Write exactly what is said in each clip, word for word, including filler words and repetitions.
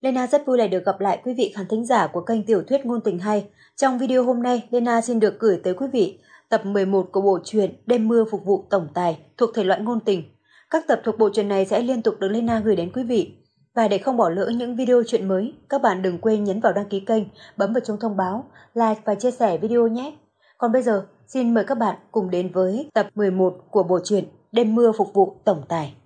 Lena rất vui lại được gặp lại quý vị khán thính giả của kênh Tiểu thuyết ngôn tình hay. Trong video hôm nay, Lena xin được gửi tới quý vị tập mười một của bộ truyện Đêm mưa phục vụ tổng tài thuộc thể loại ngôn tình. Các tập thuộc bộ truyện này sẽ liên tục được Lena gửi đến quý vị. Và để không bỏ lỡ những video truyện mới, các bạn đừng quên nhấn vào đăng ký kênh, bấm vào chuông thông báo, like và chia sẻ video nhé. Còn bây giờ, xin mời các bạn cùng đến với tập mười một của bộ truyện Đêm mưa phục vụ tổng tài.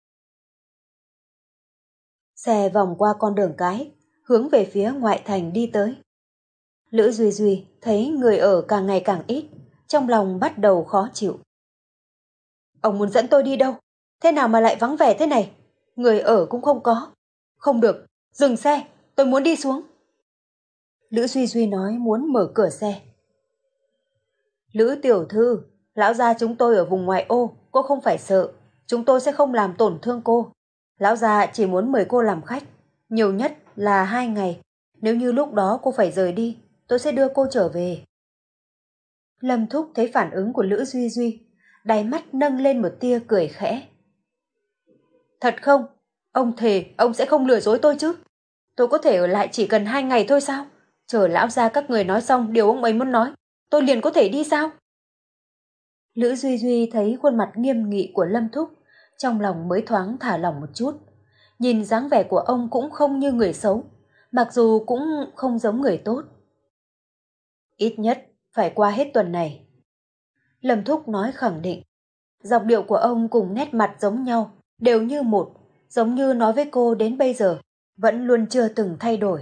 Xe vòng qua con đường cái, hướng về phía ngoại thành đi tới. Lữ Duy Duy thấy người ở càng ngày càng ít, trong lòng bắt đầu khó chịu. Ông muốn dẫn tôi đi đâu? Thế nào mà lại vắng vẻ thế này? Người ở cũng không có. Không được, dừng xe, tôi muốn đi xuống. Lữ Duy Duy nói muốn mở cửa xe. Lữ tiểu thư, lão gia chúng tôi ở vùng ngoại ô, cô không phải sợ, chúng tôi sẽ không làm tổn thương cô. Lão già chỉ muốn mời cô làm khách, nhiều nhất là hai ngày. Nếu như lúc đó cô phải rời đi, tôi sẽ đưa cô trở về. Lâm Thúc thấy phản ứng của Lữ Duy Duy, đáy mắt nâng lên một tia cười khẽ. Thật không? Ông thề ông sẽ không lừa dối tôi chứ? Tôi có thể ở lại chỉ cần hai ngày thôi sao? Chờ lão gia các người nói xong điều ông ấy muốn nói, tôi liền có thể đi sao? Lữ Duy Duy thấy khuôn mặt nghiêm nghị của Lâm Thúc, trong lòng mới thoáng thả lỏng một chút. Nhìn dáng vẻ của ông cũng không như người xấu, mặc dù cũng không giống người tốt. Ít nhất phải qua hết tuần này. Lâm Thúc nói khẳng định. Giọng điệu của ông cùng nét mặt giống nhau, đều như một, giống như nói với cô đến bây giờ, vẫn luôn chưa từng thay đổi.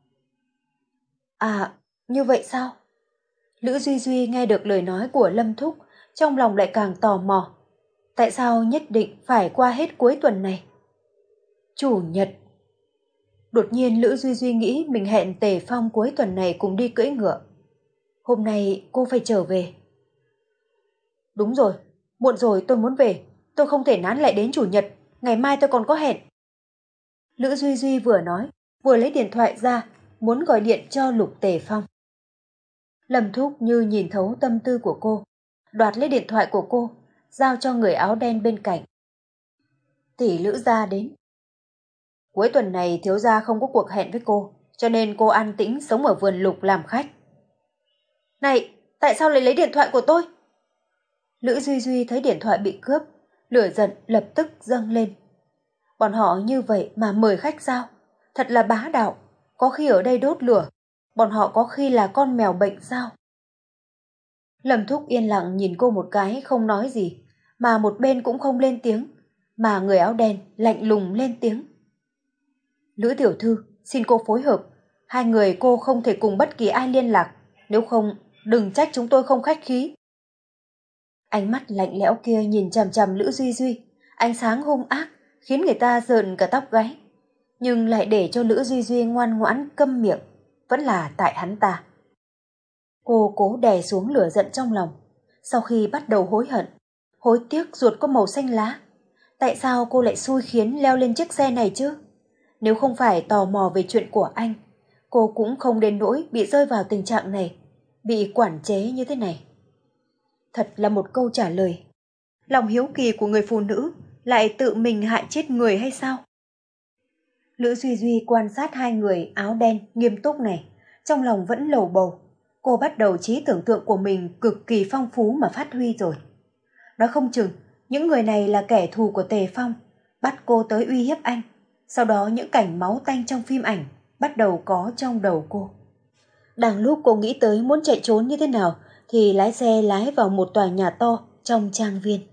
À, như vậy sao? Lữ Duy Duy nghe được lời nói của Lâm Thúc, trong lòng lại càng tò mò. Tại sao nhất định phải qua hết cuối tuần này? Chủ nhật. Đột nhiên Lữ Duy Duy nghĩ mình hẹn Tề Phong cuối tuần này cùng đi cưỡi ngựa. Hôm nay cô phải trở về. Đúng rồi, muộn rồi tôi muốn về, tôi không thể nán lại đến chủ nhật, ngày mai tôi còn có hẹn. Lữ Duy Duy vừa nói, vừa lấy điện thoại ra, muốn gọi điện cho Lục Tề Phong. Lâm Thúc như nhìn thấu tâm tư của cô, đoạt lấy điện thoại của cô, giao cho người áo đen bên cạnh. Tỷ Lữ gia đến. Cuối tuần này thiếu gia không có cuộc hẹn với cô, cho nên cô an tĩnh sống ở vườn Lục làm khách. Này, tại sao lại lấy điện thoại của tôi? Lữ Duy Duy thấy điện thoại bị cướp, lửa giận lập tức dâng lên. Bọn họ như vậy mà mời khách sao? Thật là bá đạo, có khi ở đây đốt lửa, bọn họ có khi là con mèo bệnh sao? Lâm Thúc yên lặng nhìn cô một cái không nói gì, mà một bên cũng không lên tiếng, mà người áo đen lạnh lùng lên tiếng. Lữ tiểu thư, xin cô phối hợp, hai người cô không thể cùng bất kỳ ai liên lạc, nếu không đừng trách chúng tôi không khách khí. Ánh mắt lạnh lẽo kia nhìn chằm chằm Lữ Duy Duy, ánh sáng hung ác khiến người ta rợn cả tóc gáy, nhưng lại để cho Lữ Duy Duy ngoan ngoãn câm miệng, vẫn là tại hắn ta. Cô cố đè xuống lửa giận trong lòng, sau khi bắt đầu hối hận, hối tiếc ruột có màu xanh lá. Tại sao cô lại xui khiến leo lên chiếc xe này chứ? Nếu không phải tò mò về chuyện của anh, cô cũng không đến nỗi bị rơi vào tình trạng này, bị quản chế như thế này. Thật là một câu trả lời. Lòng hiếu kỳ của người phụ nữ lại tự mình hại chết người hay sao? Lữ Duy Duy quan sát hai người áo đen nghiêm túc này, trong lòng vẫn lầu bầu. Cô bắt đầu trí tưởng tượng của mình cực kỳ phong phú mà phát huy rồi. Nói không chừng, những người này là kẻ thù của Tề Phong, bắt cô tới uy hiếp anh. Sau đó những cảnh máu tanh trong phim ảnh bắt đầu có trong đầu cô. Đang lúc cô nghĩ tới muốn chạy trốn như thế nào, thì lái xe lái vào một tòa nhà to trong trang viên.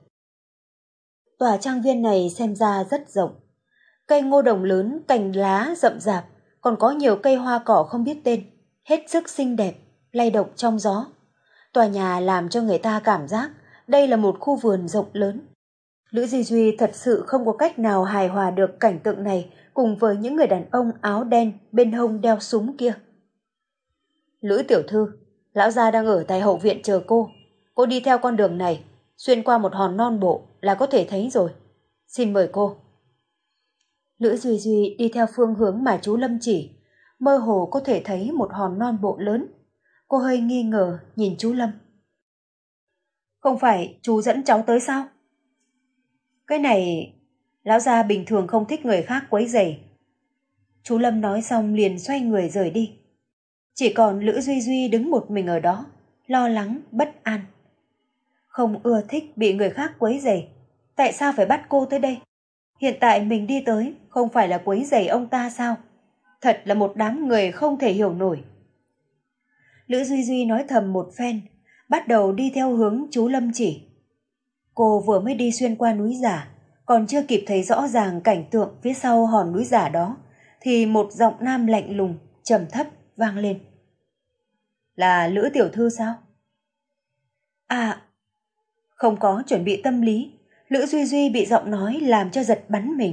Tòa trang viên này xem ra rất rộng. Cây ngô đồng lớn, cành lá rậm rạp, còn có nhiều cây hoa cỏ không biết tên, hết sức xinh đẹp, lay động trong gió. Tòa nhà làm cho người ta cảm giác đây là một khu vườn rộng lớn. Lữ Duy Duy thật sự không có cách nào hài hòa được cảnh tượng này cùng với những người đàn ông áo đen bên hông đeo súng kia. Lữ tiểu thư, lão gia đang ở tại hậu viện chờ cô. Cô đi theo con đường này, xuyên qua một hòn non bộ là có thể thấy rồi. Xin mời cô. Lữ Duy Duy đi theo phương hướng mà chú Lâm chỉ, mơ hồ có thể thấy một hòn non bộ lớn. Cô hơi nghi ngờ nhìn chú Lâm. Không phải chú dẫn cháu tới sao? Cái này, lão gia bình thường không thích người khác quấy rầy. Chú Lâm nói xong liền xoay người rời đi. Chỉ còn Lữ Duy Duy đứng một mình ở đó, lo lắng, bất an. Không ưa thích bị người khác quấy rầy. Tại sao phải bắt cô tới đây? Hiện tại mình đi tới không phải là quấy rầy ông ta sao? Thật là một đám người không thể hiểu nổi. Lữ Duy Duy nói thầm một phen, bắt đầu đi theo hướng chú Lâm chỉ. Cô vừa mới đi xuyên qua núi giả, còn chưa kịp thấy rõ ràng cảnh tượng phía sau hòn núi giả đó, thì một giọng nam lạnh lùng, trầm thấp vang lên. Là Lữ tiểu thư sao? À, không có chuẩn bị tâm lý, Lữ Duy Duy bị giọng nói làm cho giật bắn mình.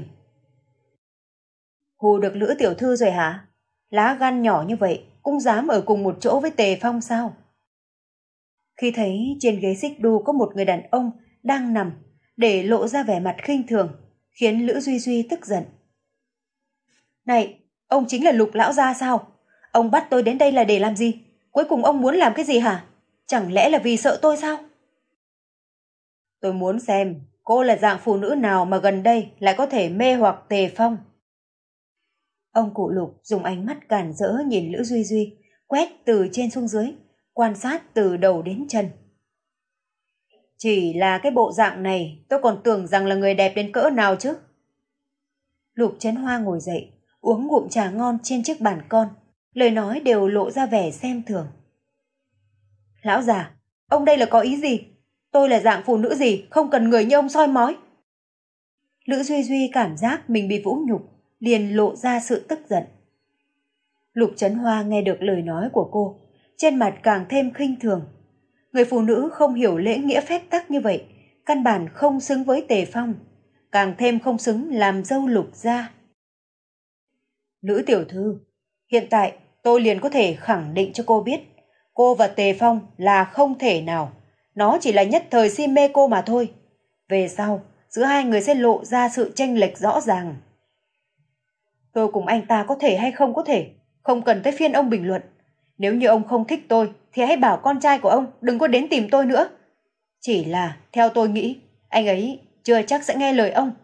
Hù được Lữ tiểu thư rồi hả? Lá gan nhỏ như vậy cũng dám ở cùng một chỗ với Tề Phong sao? Khi thấy trên ghế xích đu có một người đàn ông đang nằm để lộ ra vẻ mặt khinh thường, khiến Lữ Duy Duy tức giận. Này, ông chính là Lục lão gia sao? Ông bắt tôi đến đây là để làm gì? Cuối cùng ông muốn làm cái gì hả? Chẳng lẽ là vì sợ tôi sao? Tôi muốn xem cô là dạng phụ nữ nào mà gần đây lại có thể mê hoặc Tề Phong. Ông cụ Lục dùng ánh mắt càn rỡ nhìn Lữ Duy Duy, quét từ trên xuống dưới, quan sát từ đầu đến chân. Chỉ là cái bộ dạng này tôi còn tưởng rằng là người đẹp đến cỡ nào chứ. Lục Chấn Hoa ngồi dậy, uống ngụm trà ngon trên chiếc bàn con, lời nói đều lộ ra vẻ xem thường. Lão già, ông đây là có ý gì? Tôi là dạng phụ nữ gì, không cần người như ông soi mói. Lữ Duy Duy cảm giác mình bị vũ nhục, liền lộ ra sự tức giận. Lục Chấn Hoa nghe được lời nói của cô, trên mặt càng thêm khinh thường. Người phụ nữ không hiểu lễ nghĩa phép tắc như vậy, căn bản không xứng với Tề Phong, càng thêm không xứng làm dâu Lục gia. Lữ tiểu thư, hiện tại tôi liền có thể khẳng định cho cô biết, cô và Tề Phong là không thể nào, nó chỉ là nhất thời si mê cô mà thôi. Về sau, giữa hai người sẽ lộ ra sự chênh lệch rõ ràng. Tôi cùng anh ta có thể hay không có thể, không cần tới phiên ông bình luận. Nếu như ông không thích tôi, thì hãy bảo con trai của ông đừng có đến tìm tôi nữa. Chỉ là, theo tôi nghĩ, anh ấy chưa chắc sẽ nghe lời ông.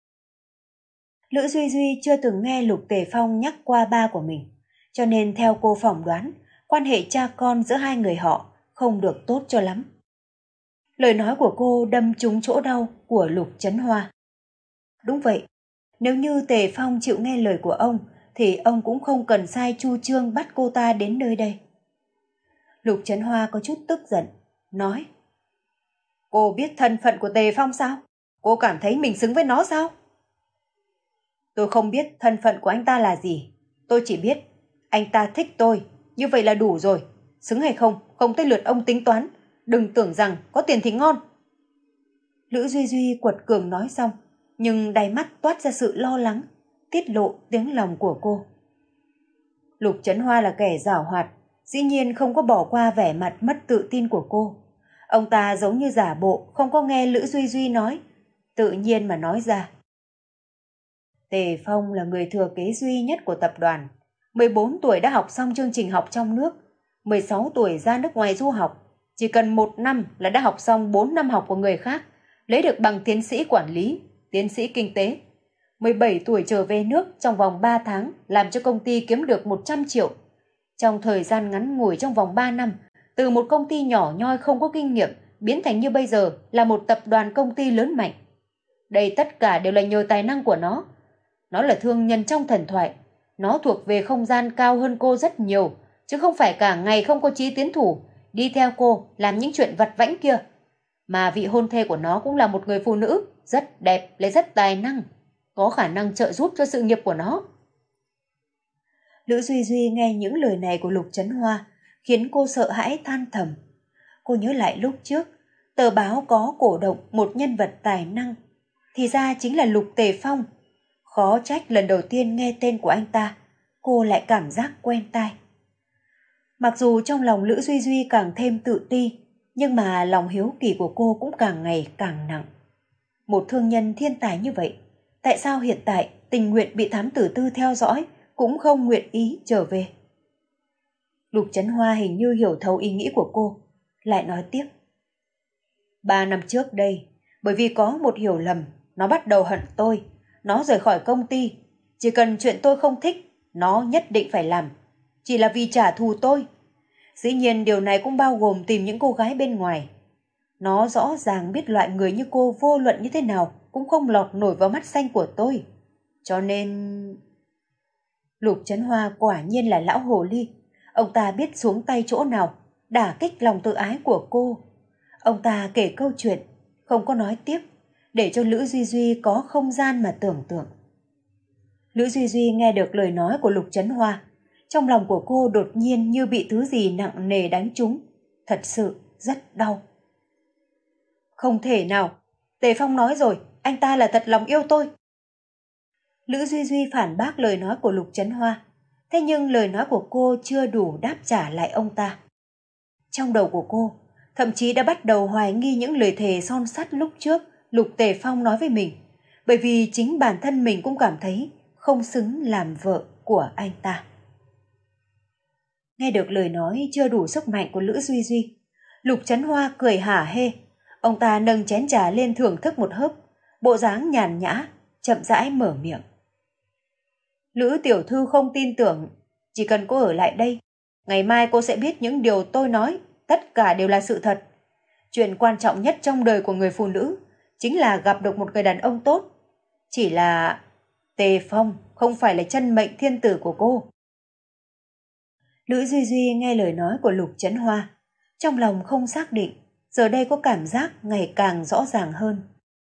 Lữ Duy Duy chưa từng nghe Lục Tề Phong nhắc qua ba của mình, cho nên theo cô phỏng đoán, quan hệ cha con giữa hai người họ không được tốt cho lắm. Lời nói của cô đâm trúng chỗ đau của Lục Chấn Hoa. Đúng vậy, nếu như Tề Phong chịu nghe lời của ông, thì ông cũng không cần sai chu trương bắt cô ta đến nơi đây. Lục Chấn Hoa có chút tức giận, nói. Cô biết thân phận của Tề Phong sao? Cô cảm thấy mình xứng với nó sao? Tôi không biết thân phận của anh ta là gì. Tôi chỉ biết anh ta thích tôi, như vậy là đủ rồi. Xứng hay không, không tới lượt ông tính toán. Đừng tưởng rằng có tiền thì ngon. Lữ Duy Duy quật cường nói xong, nhưng đáy mắt toát ra sự lo lắng, tiết lộ tiếng lòng của cô. Lục Chấn Hoa là kẻ giảo hoạt, dĩ nhiên không có bỏ qua vẻ mặt mất tự tin của cô. Ông ta giống như giả bộ không có nghe Lữ Duy Duy nói, tự nhiên mà nói ra. Tề Phong là người thừa kế duy nhất của tập đoàn. mười bốn tuổi đã học xong chương trình học trong nước, mười sáu tuổi ra nước ngoài du học. Chỉ cần một năm là đã học xong bốn năm học của người khác, lấy được bằng tiến sĩ quản lý, tiến sĩ kinh tế. mười bảy tuổi trở về nước trong vòng ba tháng, làm cho công ty kiếm được một trăm triệu. Trong thời gian ngắn ngủi trong vòng ba năm, từ một công ty nhỏ nhoi không có kinh nghiệm, biến thành như bây giờ là một tập đoàn công ty lớn mạnh. Đây tất cả đều là nhờ tài năng của nó. Nó là thương nhân trong thần thoại. Nó thuộc về không gian cao hơn cô rất nhiều, chứ không phải cả ngày không có chí tiến thủ, đi theo cô làm những chuyện vặt vãnh kia. Mà vị hôn thê của nó cũng là một người phụ nữ, rất đẹp, lại rất tài năng, có khả năng trợ giúp cho sự nghiệp của nó. Lữ Duy Duy nghe những lời này của Lục Chấn Hoa, khiến cô sợ hãi than thầm. Cô nhớ lại lúc trước, tờ báo có cổ động một nhân vật tài năng, thì ra chính là Lục Tề Phong. Khó trách lần đầu tiên nghe tên của anh ta, cô lại cảm giác quen tai. Mặc dù trong lòng Lữ Duy Duy càng thêm tự ti, nhưng mà lòng hiếu kỳ của cô cũng càng ngày càng nặng. Một thương nhân thiên tài như vậy, tại sao hiện tại tình nguyện bị thám tử tư theo dõi, cũng không nguyện ý trở về? Lục Chấn Hoa hình như hiểu thấu ý nghĩ của cô, lại nói tiếp. Ba năm trước đây, bởi vì có một hiểu lầm, nó bắt đầu hận tôi, nó rời khỏi công ty. Chỉ cần chuyện tôi không thích, Nó nhất định phải làm, chỉ là vì trả thù tôi. Dĩ nhiên điều này cũng bao gồm tìm những cô gái bên ngoài. Nó rõ ràng biết loại người như cô vô luận như thế nào cũng không lọt nổi vào mắt xanh của tôi. Cho nên... Lục Trấn Hoa quả nhiên là lão hồ ly. Ông ta biết xuống tay chỗ nào, đả kích lòng tự ái của cô. Ông ta kể câu chuyện, không có nói tiếp, để cho Lữ Duy Duy có không gian mà tưởng tượng. Lữ Duy Duy nghe được lời nói của Lục Trấn Hoa. Trong lòng của cô đột nhiên như bị thứ gì nặng nề đánh trúng. Thật sự rất đau. Không thể nào, Tề Phong nói rồi, anh ta là thật lòng yêu tôi. Lữ Duy Duy phản bác lời nói của Lục Trấn Hoa. Thế nhưng lời nói của cô chưa đủ đáp trả lại ông ta. Trong đầu của cô, thậm chí đã bắt đầu hoài nghi những lời thề son sắt lúc trước Lục Tề Phong nói với mình. Bởi vì chính bản thân mình cũng cảm thấy không xứng làm vợ của anh ta. Nghe được lời nói chưa đủ sức mạnh của Lữ Duy Duy, Lục Trấn Hoa cười hả hê. Ông ta nâng chén trà lên thưởng thức một hớp, bộ dáng nhàn nhã, chậm rãi mở miệng. Lữ tiểu thư không tin tưởng, chỉ cần cô ở lại đây, ngày mai cô sẽ biết những điều tôi nói, tất cả đều là sự thật. Chuyện quan trọng nhất trong đời của người phụ nữ chính là gặp được một người đàn ông tốt. Chỉ là Tề Phong không phải là chân mệnh thiên tử của cô. Lữ Duy Duy nghe lời nói của Lục Trấn Hoa, trong lòng không xác định, giờ đây có cảm giác ngày càng rõ ràng hơn.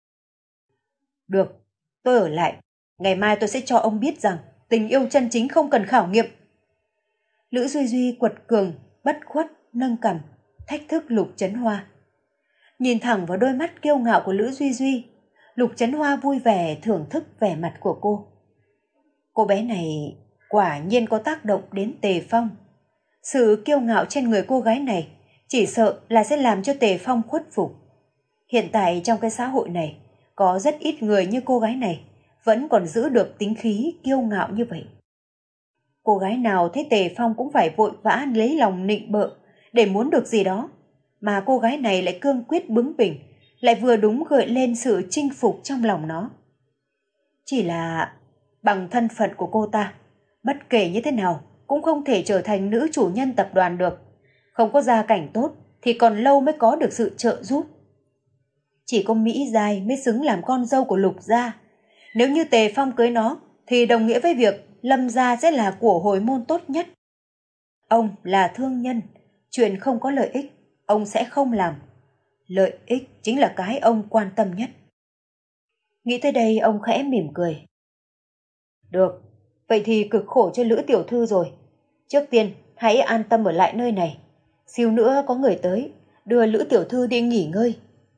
Được, tôi ở lại, ngày mai tôi sẽ cho ông biết rằng tình yêu chân chính không cần khảo nghiệm. Lữ Duy Duy quật cường, bất khuất, nâng cằm, thách thức Lục Trấn Hoa. Nhìn thẳng vào đôi mắt kiêu ngạo của Lữ Duy Duy, Lục Trấn Hoa vui vẻ thưởng thức vẻ mặt của cô. Cô bé này quả nhiên có tác động đến Tề Phong. Sự kiêu ngạo trên người cô gái này chỉ sợ là sẽ làm cho Tề Phong khuất phục. Hiện tại trong cái xã hội này, có rất ít người như cô gái này vẫn còn giữ được tính khí kiêu ngạo như vậy. Cô gái nào thấy Tề Phong cũng phải vội vã lấy lòng nịnh bợ để muốn được gì đó, mà cô gái này lại cương quyết bướng bỉnh, lại vừa đúng gợi lên sự chinh phục trong lòng nó. Chỉ là bằng thân phận của cô ta, bất kể như thế nào cũng không thể trở thành nữ chủ nhân tập đoàn được. Không có gia cảnh tốt thì còn lâu mới có được sự trợ giúp. Chỉ có Mỹ Giai mới xứng làm con dâu của Lục gia. Nếu như Tề Phong cưới nó thì đồng nghĩa với việc Lâm gia sẽ là của hồi môn tốt nhất. Ông là thương nhân, chuyện không có lợi ích ông sẽ không làm. Lợi ích chính là cái ông quan tâm nhất. Nghĩ tới đây ông khẽ mỉm cười. Được, vậy thì cực khổ cho Lữ tiểu thư rồi. Trước tiên hãy an tâm ở lại nơi này. Xíu nữa có người tới, đưa Lữ tiểu thư đi nghỉ ngơi.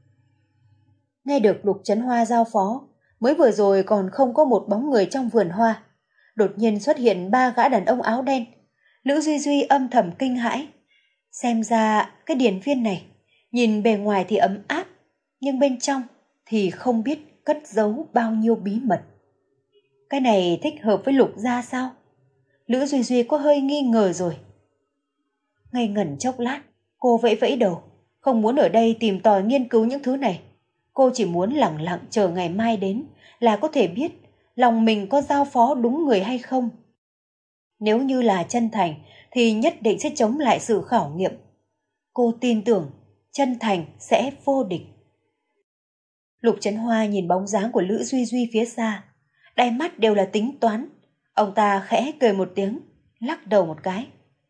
Nghe được Lục Trấn Hoa giao phó, mới vừa rồi còn không có một bóng người trong vườn hoa. Đột nhiên xuất hiện ba gã đàn ông áo đen. Lữ Duy Duy âm thầm kinh hãi. Xem ra cái điển viên này, nhìn bề ngoài thì ấm áp, nhưng bên trong thì không biết cất giấu bao nhiêu bí mật. Cái này thích hợp với Lục gia sao? Lữ Duy Duy có hơi nghi ngờ rồi. Ngây ngẩn chốc lát, cô vẫy vẫy đầu, không muốn ở đây tìm tòi nghiên cứu những thứ này. Cô chỉ muốn lặng lặng chờ ngày mai đến là có thể biết lòng mình có giao phó đúng người hay không. Nếu như là chân thành thì nhất định sẽ chống lại sự khảo nghiệm. Cô tin tưởng chân thành sẽ vô địch. Lục Trấn Hoa nhìn bóng dáng của Lữ Duy Duy phía xa, đáy mắt đều là tính toán. Ông ta khẽ cười một tiếng, lắc đầu một cái.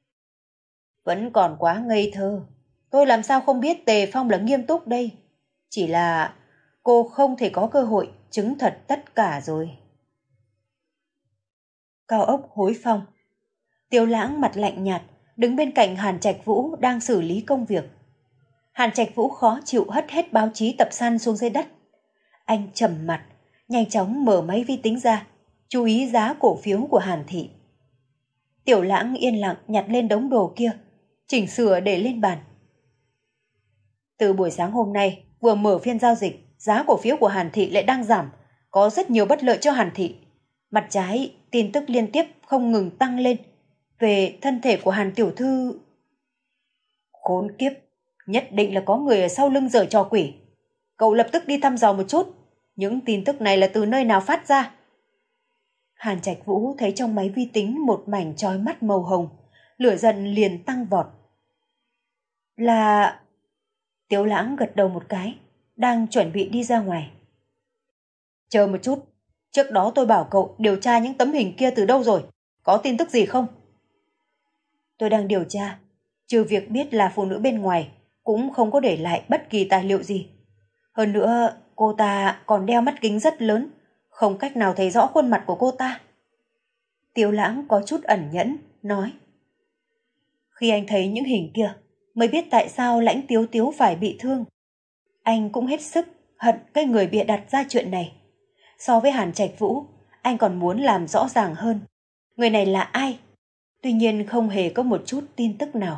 Vẫn còn quá ngây thơ. Tôi làm sao không biết Tề Phong là nghiêm túc đây. Chỉ là cô không thể có cơ hội chứng thật tất cả rồi. Cao ốc Hối Phong. Tiêu Lãng mặt lạnh nhạt, đứng bên cạnh Hàn Trạch Vũ đang xử lý công việc. Hàn Trạch Vũ khó chịu hất hết báo chí tập san xuống dưới đất. Anh trầm mặt, nhanh chóng mở máy vi tính ra, chú ý giá cổ phiếu của Hàn Thị. Tiểu Lãng yên lặng nhặt lên đống đồ kia, chỉnh sửa để lên bàn. Từ buổi sáng hôm nay, vừa mở phiên giao dịch, giá cổ phiếu của Hàn Thị lại đang giảm, có rất nhiều bất lợi cho Hàn Thị. Mặt trái, tin tức liên tiếp không ngừng tăng lên. Về thân thể của Hàn tiểu thư... Khốn kiếp, nhất định là có người ở sau lưng giở trò quỷ. Cậu lập tức đi thăm dò một chút, những tin tức này là từ nơi nào phát ra. Hàn Trạch Vũ thấy trong máy vi tính một mảnh chói mắt màu hồng, lửa giận liền tăng vọt. Là... Tiếu Lãng gật đầu một cái, đang chuẩn bị đi ra ngoài. Chờ một chút, trước đó tôi bảo cậu điều tra những tấm hình kia từ đâu rồi, có tin tức gì không? Tôi đang điều tra, trừ việc biết là phụ nữ bên ngoài, cũng không có để lại bất kỳ tài liệu gì. Hơn nữa, cô ta còn đeo mắt kính rất lớn, không cách nào thấy rõ khuôn mặt của cô ta. Tiếu Lãng có chút ẩn nhẫn, nói. Khi anh thấy những hình kia, mới biết tại sao Lãnh Tiếu Tiếu phải bị thương. Anh cũng hết sức hận cái người bịa đặt ra chuyện này. So với Hàn Trạch Vũ, anh còn muốn làm rõ ràng hơn. Người này là ai? Tuy nhiên không hề có một chút tin tức nào.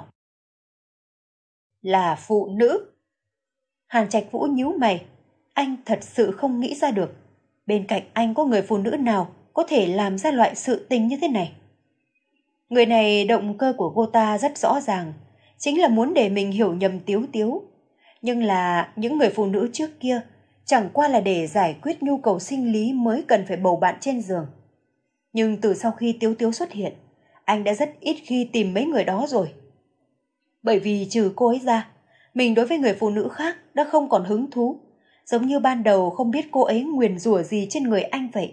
Là phụ nữ. Hàn Trạch Vũ nhíu mày. Anh thật sự không nghĩ ra được. Bên cạnh anh có người phụ nữ nào có thể làm ra loại sự tình như thế này. Người này động cơ của cô ta rất rõ ràng, chính là muốn để mình hiểu nhầm Tiếu Tiếu. Nhưng là những người phụ nữ trước kia chẳng qua là để giải quyết nhu cầu sinh lý mới cần phải bầu bạn trên giường. Nhưng từ sau khi Tiếu Tiếu xuất hiện, anh đã rất ít khi tìm mấy người đó rồi. Bởi vì trừ cô ấy ra, mình đối với người phụ nữ khác đã không còn hứng thú, giống như ban đầu không biết cô ấy nguyền rủa gì trên người anh vậy.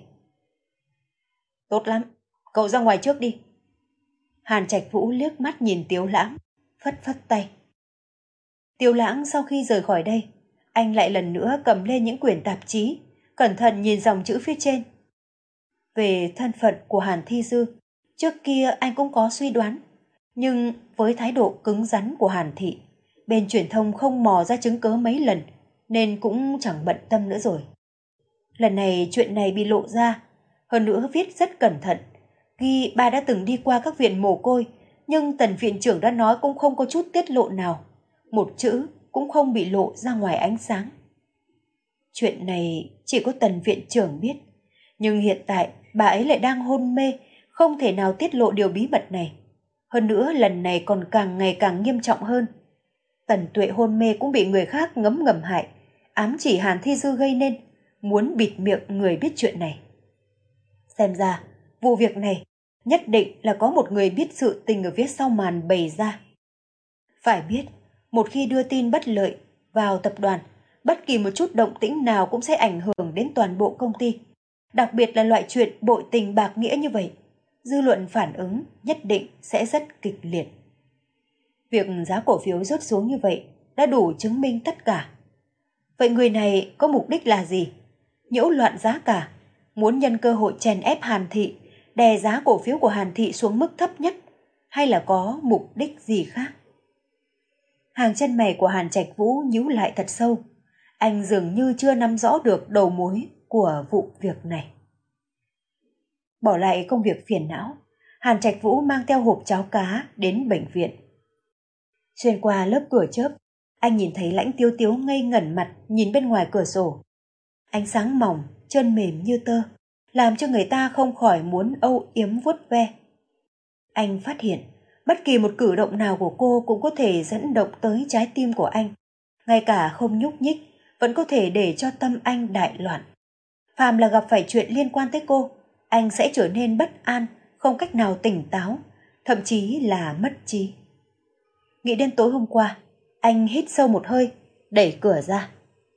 Tốt lắm, cậu ra ngoài trước đi. Hàn Trạch Vũ liếc mắt nhìn Tiếu Lãng, phất phất tay. Tiếu Lãng sau khi rời khỏi đây, anh lại lần nữa cầm lên những quyển tạp chí, cẩn thận nhìn dòng chữ phía trên. Về thân phận của Hàn Thi Dư, trước kia anh cũng có suy đoán, nhưng với thái độ cứng rắn của Hàn Thị, bên truyền thông không mò ra chứng cớ mấy lần, nên cũng chẳng bận tâm nữa rồi. Lần này chuyện này bị lộ ra, hơn nữa viết rất cẩn thận, ghi bà đã từng đi qua các viện mồ côi, nhưng tần viện trưởng đã nói cũng không có chút tiết lộ nào, một chữ cũng không bị lộ ra ngoài ánh sáng. Chuyện này chỉ có tần viện trưởng biết, nhưng hiện tại bà ấy lại đang hôn mê, không thể nào tiết lộ điều bí mật này. Hơn nữa lần này còn càng ngày càng nghiêm trọng hơn. Tần Tuệ hôn mê cũng bị người khác ngấm ngầm hại, ám chỉ Hàn Thi Dư gây nên, muốn bịt miệng người biết chuyện này. Xem ra, vụ việc này nhất định là có một người biết sự tình ở phía sau màn bày ra. Phải biết, một khi đưa tin bất lợi vào tập đoàn, bất kỳ một chút động tĩnh nào cũng sẽ ảnh hưởng đến toàn bộ công ty. Đặc biệt là loại chuyện bội tình bạc nghĩa như vậy, dư luận phản ứng nhất định sẽ rất kịch liệt. Việc giá cổ phiếu rớt xuống như vậy đã đủ chứng minh tất cả. Vậy người này có mục đích là gì? Nhiễu loạn giá cả, muốn nhân cơ hội chèn ép Hàn Thị, đè giá cổ phiếu của Hàn Thị xuống mức thấp nhất, hay là có mục đích gì khác? Hàng chân mày của Hàn Trạch Vũ nhíu lại thật sâu. Anh dường như chưa nắm rõ được đầu mối của vụ việc này. Bỏ lại công việc phiền não, Hàn Trạch Vũ mang theo hộp cháo cá đến bệnh viện. Xuyên qua lớp cửa chớp, anh nhìn thấy Lãnh Tiếu Tiếu ngây ngẩn mặt nhìn bên ngoài cửa sổ. Ánh sáng mỏng, chân mềm như tơ, làm cho người ta không khỏi muốn âu yếm vuốt ve. Anh phát hiện, bất kỳ một cử động nào của cô cũng có thể dẫn động tới trái tim của anh. Ngay cả không nhúc nhích, vẫn có thể để cho tâm anh đại loạn. Phàm là gặp phải chuyện liên quan tới cô, anh sẽ trở nên bất an, không cách nào tỉnh táo, thậm chí là mất trí. Nghĩ đến tối hôm qua, anh hít sâu một hơi, đẩy cửa ra.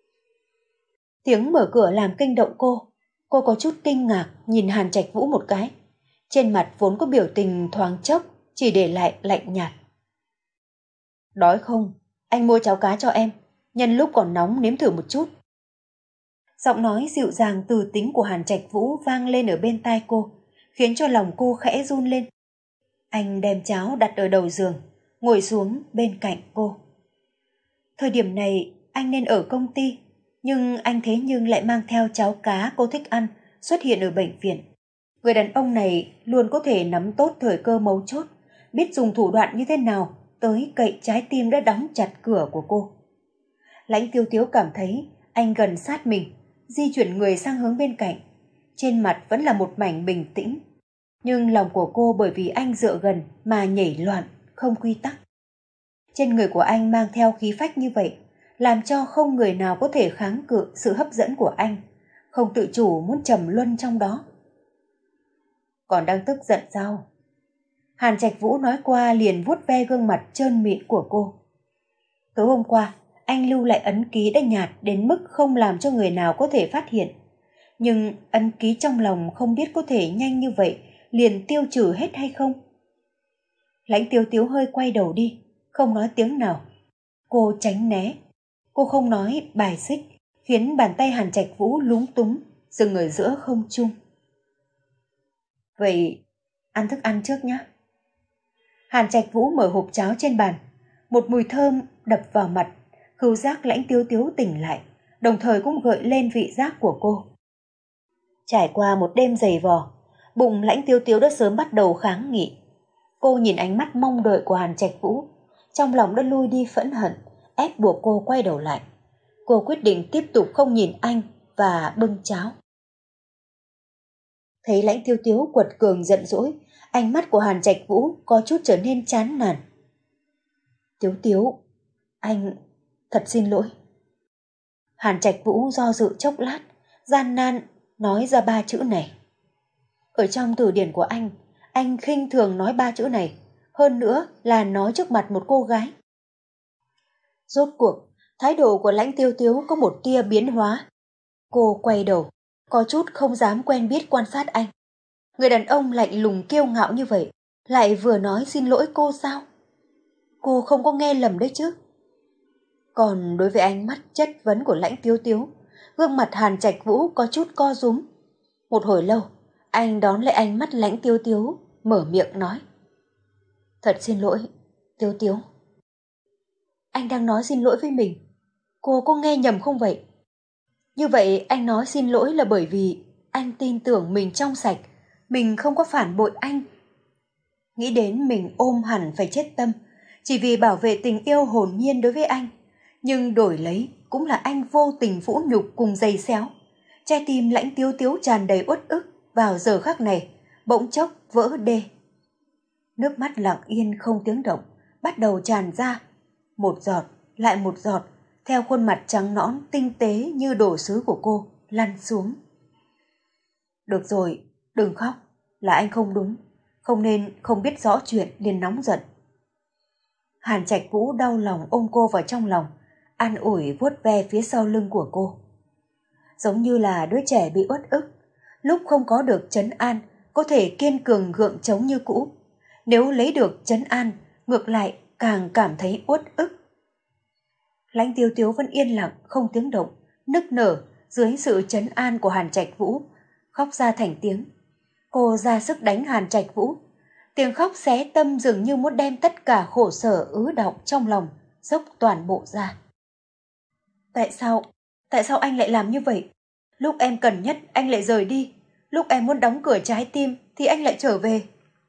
Tiếng mở cửa làm kinh động cô. Cô có chút kinh ngạc nhìn Hàn Trạch Vũ một cái. Trên mặt vốn có biểu tình thoáng chốc, chỉ để lại lạnh nhạt. Đói không? Anh mua cháo cá cho em, nhân lúc còn nóng nếm thử một chút. Giọng nói dịu dàng từ tính của Hàn Trạch Vũ vang lên ở bên tai cô, khiến cho lòng cô khẽ run lên. Anh đem cháo đặt ở đầu giường, ngồi xuống bên cạnh cô. Thời điểm này anh nên ở công ty, nhưng anh thế nhưng lại mang theo cháo cá cô thích ăn xuất hiện ở bệnh viện. Người đàn ông này luôn có thể nắm tốt thời cơ mấu chốt, biết dùng thủ đoạn như thế nào tới cậy trái tim đã đóng chặt cửa của cô. Lãnh Tiếu Tiếu cảm thấy anh gần sát mình, di chuyển người sang hướng bên cạnh. Trên mặt vẫn là một mảnh bình tĩnh, nhưng lòng của cô bởi vì anh dựa gần mà nhảy loạn, không quy tắc. Trên người của anh mang theo khí phách như vậy, làm cho không người nào có thể kháng cự sự hấp dẫn của anh, không tự chủ muốn trầm luân trong đó. Còn đang tức giận sao? Hàn Trạch Vũ nói qua liền vuốt ve gương mặt trơn mịn của cô. Tối hôm qua, anh lưu lại ấn ký đã nhạt đến mức không làm cho người nào có thể phát hiện. Nhưng ấn ký trong lòng không biết có thể nhanh như vậy liền tiêu trừ hết hay không? Lãnh Tiêu Tiếu hơi quay đầu đi, không nói tiếng nào. Cô tránh né. Cô không nói bài xích, khiến bàn tay Hàn Trạch Vũ lúng túng, dừng ở giữa không trung. Vậy, ăn thức ăn trước nhé. Hàn Trạch Vũ mở hộp cháo trên bàn. Một mùi thơm đập vào mặt, khứu giác Lãnh Tiêu Tiếu tỉnh lại, đồng thời cũng gợi lên vị giác của cô. Trải qua một đêm dày vò, bụng Lãnh Tiêu Tiếu đã sớm bắt đầu kháng nghị. Cô nhìn ánh mắt mong đợi của Hàn Trạch Vũ, trong lòng đã lui đi phẫn hận, ép buộc cô quay đầu lại. Cô quyết định tiếp tục không nhìn anh và bưng cháo. Thấy Lãnh Tiêu Tiếu quật cường giận dỗi, ánh mắt của Hàn Trạch Vũ có chút trở nên chán nản. Tiếu Tiếu, anh thật xin lỗi. Hàn Trạch Vũ do dự chốc lát, gian nan nói ra ba chữ này. Ở trong từ điển của anh, anh khinh thường nói ba chữ này, hơn nữa là nói trước mặt một cô gái. Rốt cuộc, thái độ của Lãnh Tiêu Tiếu có một tia biến hóa. Cô quay đầu, có chút không dám quen biết quan sát anh. Người đàn ông lạnh lùng kiêu ngạo như vậy, lại vừa nói xin lỗi cô sao? Cô không có nghe lầm đấy chứ? Còn đối với ánh mắt chất vấn của Lãnh Tiêu Tiếu, gương mặt Hàn Trạch Vũ có chút co rúm. Một hồi lâu, anh đón lấy ánh mắt Lãnh Tiêu Tiếu, mở miệng nói. Thật xin lỗi, Tiêu Tiếu. Anh đang nói xin lỗi với mình. Cô có nghe nhầm không vậy? Như vậy anh nói xin lỗi là bởi vì anh tin tưởng mình trong sạch, mình không có phản bội anh. Nghĩ đến mình ôm hẳn phải chết tâm, chỉ vì bảo vệ tình yêu hồn nhiên đối với anh. Nhưng đổi lấy cũng là anh vô tình vũ nhục cùng giày xéo. Trái tim Lãnh Tiêu Tiếu tràn đầy uất ức vào giờ khắc này, bỗng chốc vỡ đê. Nước mắt lặng yên không tiếng động, bắt đầu tràn ra. Một giọt, lại một giọt, theo khuôn mặt trắng nõn tinh tế như đồ sứ của cô, lăn xuống. Được rồi, đừng khóc, là anh không đúng, không nên không biết rõ chuyện liền nóng giận. Hàn Trạch Vũ đau lòng ôm cô vào trong lòng, an ủi vuốt ve phía sau lưng của cô. Giống như là đứa trẻ bị uất ức, lúc không có được trấn an, có thể kiên cường gượng chống như cũ. Nếu lấy được trấn an, ngược lại càng cảm thấy uất ức. Lãnh Tiêu Tiếu vẫn yên lặng, không tiếng động, nức nở dưới sự trấn an của Hàn Trạch Vũ, khóc ra thành tiếng. Cô ra sức đánh Hàn Trạch Vũ. Tiếng khóc xé tâm dường như muốn đem tất cả khổ sở ứ đọng trong lòng, dốc toàn bộ ra. Tại sao? Tại sao anh lại làm như vậy? Lúc em cần nhất anh lại rời đi. Lúc em muốn đóng cửa trái tim thì anh lại trở về.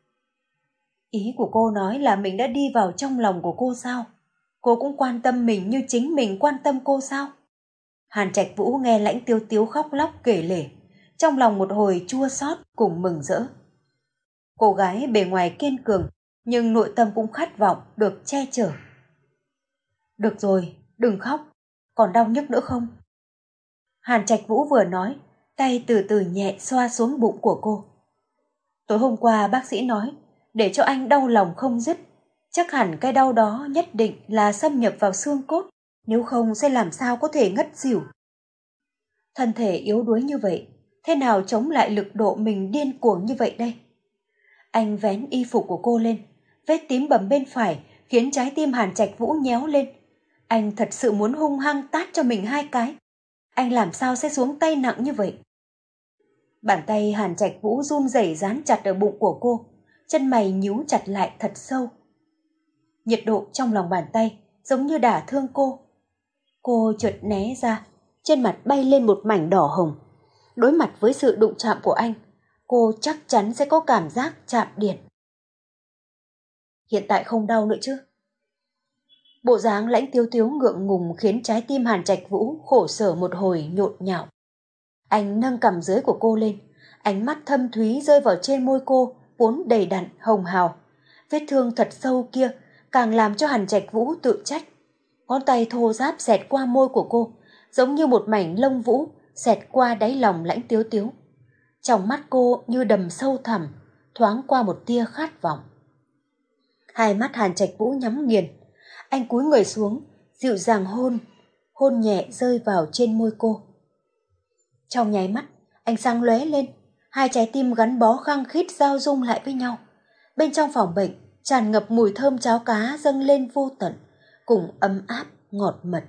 Ý của cô nói là mình đã đi vào trong lòng của cô sao? Cô cũng quan tâm mình như chính mình quan tâm cô sao? Hàn Trạch Vũ nghe Lãnh Tiêu Tiếu khóc lóc kể lể, trong lòng một hồi chua xót cùng mừng rỡ. Cô gái bề ngoài kiên cường, nhưng nội tâm cũng khát vọng được che chở. Được rồi, đừng khóc, còn đau nhức nữa không? Hàn Trạch Vũ vừa nói, tay từ từ nhẹ xoa xuống bụng của cô. Tối hôm qua bác sĩ nói, để cho anh đau lòng không dứt, chắc hẳn cái đau đó nhất định là xâm nhập vào xương cốt, nếu không sẽ làm sao có thể ngất xỉu. Thân thể yếu đuối như vậy, thế nào chống lại lực độ mình điên cuồng như vậy đây? Anh vén y phục của cô lên, vết tím bầm bên phải khiến trái tim Hàn Trạch Vũ nhéo lên. Anh thật sự muốn hung hăng tát cho mình hai cái. Anh làm sao sẽ xuống tay nặng như vậy? Bàn tay Hàn Trạch Vũ run rẩy dán chặt ở bụng của cô, chân mày nhíu chặt lại thật sâu. Nhiệt độ trong lòng bàn tay giống như đả thương cô. Cô chợt né ra, trên mặt bay lên một mảnh đỏ hồng. Đối mặt với sự đụng chạm của anh, cô chắc chắn sẽ có cảm giác chạm điện. Hiện tại không đau nữa chứ? Bộ dáng Lãnh Tiêu Tiếu ngượng ngùng khiến trái tim Hàn Trạch Vũ khổ sở một hồi nhộn nhạo. Anh nâng cằm dưới của cô lên, ánh mắt thâm thúy rơi vào trên môi cô vốn đầy đặn hồng hào. Vết thương thật sâu kia càng làm cho Hàn Trạch Vũ tự trách. Ngón tay thô ráp xẹt qua môi của cô, giống như một mảnh lông vũ xẹt qua đáy lòng Lãnh Tiêu Tiếu. Trong mắt cô như đầm sâu thẳm, thoáng qua một tia khát vọng. Hai mắt Hàn Trạch Vũ nhắm nghiền, anh cúi người xuống, dịu dàng hôn, hôn nhẹ rơi vào trên môi cô. Trong nháy mắt, ánh sáng lóe lên, hai trái tim gắn bó khăng khít giao dung lại với nhau. Bên trong phòng bệnh, tràn ngập mùi thơm cháo cá dâng lên vô tận, cùng ấm áp, ngọt mật.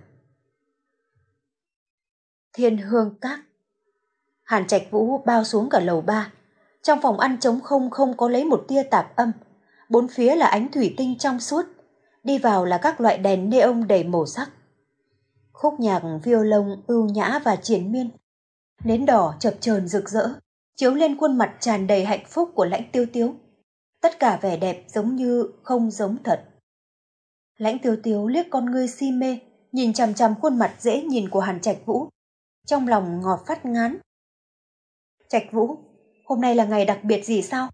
Thiên Hương Các. Hàn Trạch Vũ bao xuống cả lầu ba. Trong phòng ăn trống không không có lấy một tia tạp âm. Bốn phía là ánh thủy tinh trong suốt. Đi vào là các loại đèn neon đầy màu sắc. Khúc nhạc violon ưu nhã và triền miên. Nến đỏ chập chờn rực rỡ, chiếu lên khuôn mặt tràn đầy hạnh phúc của Lãnh Tiêu Tiếu. Tất cả vẻ đẹp giống như không giống thật. Lãnh Tiêu Tiếu liếc con ngươi si mê, nhìn chằm chằm khuôn mặt dễ nhìn của Hàn Trạch Vũ. Trong lòng ngọt phát ngán. Trạch Vũ, hôm nay là ngày đặc biệt gì sao?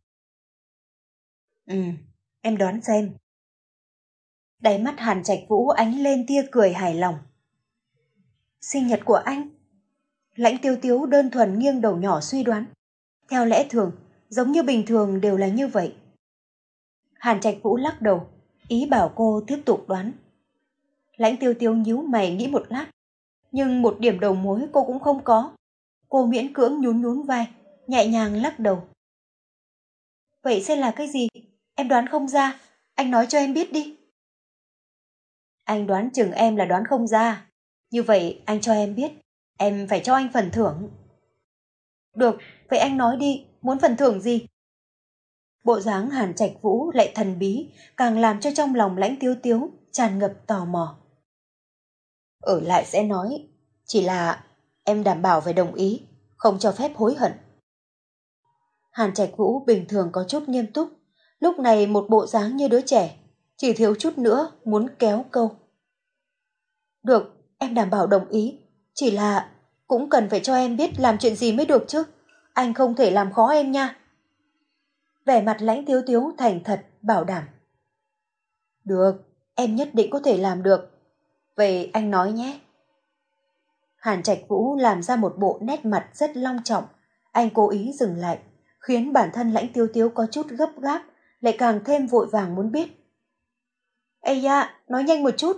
Ừ, em đoán xem. Đáy mắt Hàn Trạch Vũ ánh lên tia cười hài lòng. Sinh nhật của anh. Lãnh Tiêu Tiếu đơn thuần nghiêng đầu nhỏ suy đoán. Theo lẽ thường, giống như bình thường đều là như vậy. Hàn Trạch Vũ lắc đầu, ý bảo cô tiếp tục đoán. Lãnh Tiêu Tiếu nhíu mày nghĩ một lát, nhưng một điểm đầu mối cô cũng không có. Cô miễn cưỡng nhún nhún vai, nhẹ nhàng lắc đầu. Vậy sẽ là cái gì? Em đoán không ra, anh nói cho em biết đi. Anh đoán chừng em là đoán không ra. Như vậy anh cho em biết, em phải cho anh phần thưởng. Được, vậy anh nói đi, muốn phần thưởng gì? Bộ dáng Hàn Trạch Vũ lại thần bí, càng làm cho trong lòng Lãnh Tiêu Tiếu tràn ngập tò mò. Ở lại sẽ nói, chỉ là em đảm bảo phải đồng ý, không cho phép hối hận. Hàn Trạch Vũ bình thường có chút nghiêm túc, lúc này một bộ dáng như đứa trẻ, chỉ thiếu chút nữa muốn kéo câu. Được, em đảm bảo đồng ý, chỉ là cũng cần phải cho em biết làm chuyện gì mới được chứ, anh không thể làm khó em nha. Vẻ mặt Lãnh Tiêu Tiếu thành thật, bảo đảm. Được, em nhất định có thể làm được. Vậy anh nói nhé. Hàn Trạch Vũ làm ra một bộ nét mặt rất long trọng, anh cố ý dừng lại, khiến bản thân Lãnh Tiêu Tiếu có chút gấp gáp, lại càng thêm vội vàng muốn biết. Ây da, nói nhanh một chút.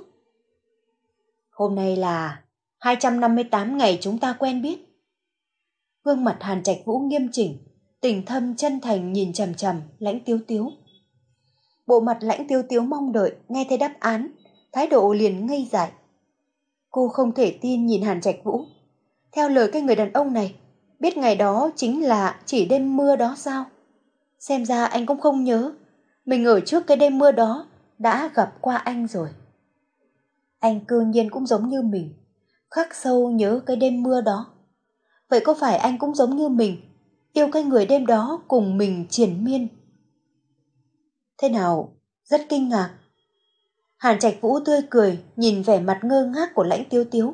Hôm nay là hai trăm năm mươi tám ngày chúng ta quen biết. Gương mặt Hàn Trạch Vũ nghiêm chỉnh, tình thâm chân thành nhìn chằm chằm Lãnh Tiêu Tiếu. Bộ mặt Lãnh Tiêu Tiếu mong đợi nghe thấy đáp án, thái độ liền ngây dại. Cô không thể tin nhìn Hàn Trạch Vũ. Theo lời cái người đàn ông này, biết ngày đó chính là chỉ đêm mưa đó sao? Xem ra anh cũng không nhớ, mình ở trước cái đêm mưa đó đã gặp qua anh rồi. Anh cư nhiên cũng giống như mình, khắc sâu nhớ cái đêm mưa đó. Vậy có phải anh cũng giống như mình, yêu cái người đêm đó cùng mình triền miên? Thế nào, rất kinh ngạc. Hàn Trạch Vũ tươi cười nhìn vẻ mặt ngơ ngác của Lãnh Tiêu Tiếu.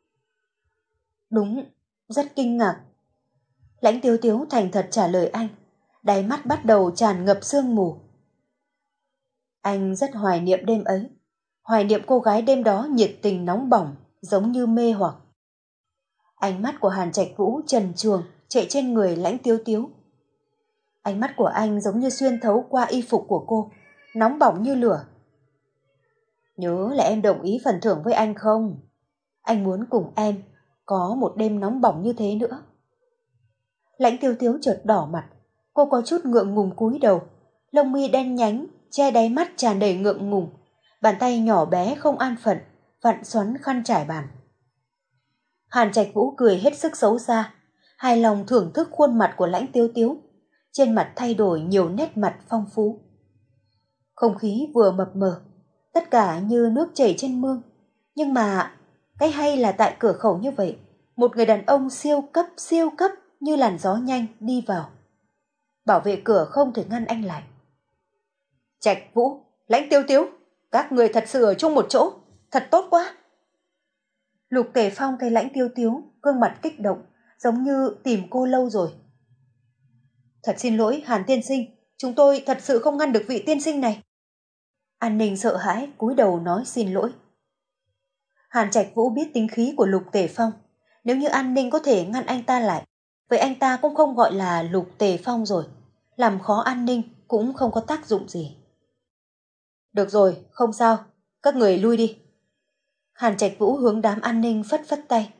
Đúng, rất kinh ngạc. Lãnh Tiêu Tiếu thành thật trả lời anh, đáy mắt bắt đầu tràn ngập sương mù. Anh rất hoài niệm đêm ấy, hoài niệm cô gái đêm đó nhiệt tình nóng bỏng, giống như mê hoặc. Ánh mắt của Hàn Trạch Vũ trần truồng chạy trên người Lãnh Tiêu Tiếu. Ánh mắt của anh giống như xuyên thấu qua y phục của cô, nóng bỏng như lửa. Nhớ là em đồng ý phần thưởng với anh không? Anh muốn cùng em có một đêm nóng bỏng như thế nữa. Lãnh Tiêu Tiếu chợt đỏ mặt, cô có chút ngượng ngùng cúi đầu, lông mi đen nhánh che đáy mắt tràn đầy ngượng ngùng, bàn tay nhỏ bé không an phận vặn xoắn khăn trải bàn. Hàn Trạch Vũ cười hết sức xấu xa, hài lòng thưởng thức khuôn mặt của Lãnh Tiêu Tiếu, trên mặt thay đổi nhiều nét mặt phong phú. Không khí vừa mập mờ, tất cả như nước chảy trên mương, nhưng mà cái hay là tại cửa khẩu như vậy, một người đàn ông siêu cấp siêu cấp như làn gió nhanh đi vào. Bảo vệ cửa không thể ngăn anh lại. Trạch Vũ, Lãnh Tiêu Tiếu, các người thật sự ở chung một chỗ, thật tốt quá. Lục Tề Phong thấy Lãnh Tiêu Tiếu, gương mặt kích động, giống như tìm cô lâu rồi. Thật xin lỗi Hàn tiên sinh, chúng tôi thật sự không ngăn được vị tiên sinh này. An Ninh sợ hãi cúi đầu nói xin lỗi. Hàn Trạch Vũ biết tính khí của Lục Tề Phong, nếu như An Ninh có thể ngăn anh ta lại, vậy anh ta cũng không gọi là Lục Tề Phong rồi, làm khó an ninh cũng không có tác dụng gì. Được rồi, không sao, các người lui đi. Hàn Trạch Vũ hướng đám an ninh phất phất tay.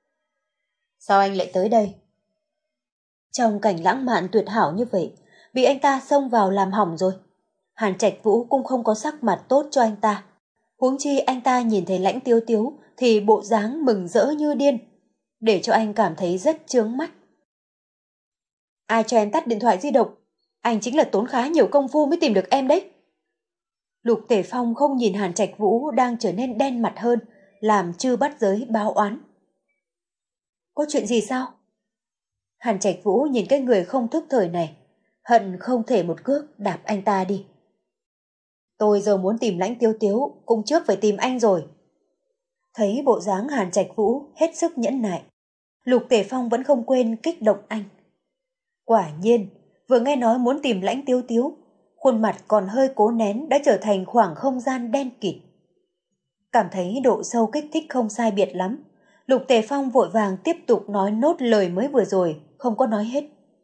Sao anh lại tới đây? Trong cảnh lãng mạn tuyệt hảo như vậy, bị anh ta xông vào làm hỏng rồi. Hàn Trạch Vũ cũng không có sắc mặt tốt cho anh ta. Huống chi anh ta nhìn thấy Lãnh Tiếu Tiếu thì bộ dáng mừng rỡ như điên, để cho anh cảm thấy rất chướng mắt. Ai cho em tắt điện thoại di động? Anh chính là tốn khá nhiều công phu mới tìm được em đấy. Lục Tể Phong không nhìn Hàn Trạch Vũ đang trở nên đen mặt hơn, làm Chư Bắt Giới báo oán. Có chuyện gì sao? Hàn Trạch Vũ nhìn cái người không thức thời này, hận không thể một cước đạp anh ta đi. Tôi giờ muốn tìm Lãnh Tiếu Tiếu, cũng trước phải tìm anh rồi. Thấy bộ dáng Hàn Trạch Vũ hết sức nhẫn nại, Lục Tể Phong vẫn không quên kích động anh. Quả nhiên, vừa nghe nói muốn tìm Lãnh Tiếu Tiếu, khuôn mặt còn hơi cố nén đã trở thành khoảng không gian đen kịt. Cảm thấy độ sâu kích thích không sai biệt lắm, Lục Tề Phong vội vàng tiếp tục nói nốt lời mới vừa rồi, không có nói hết.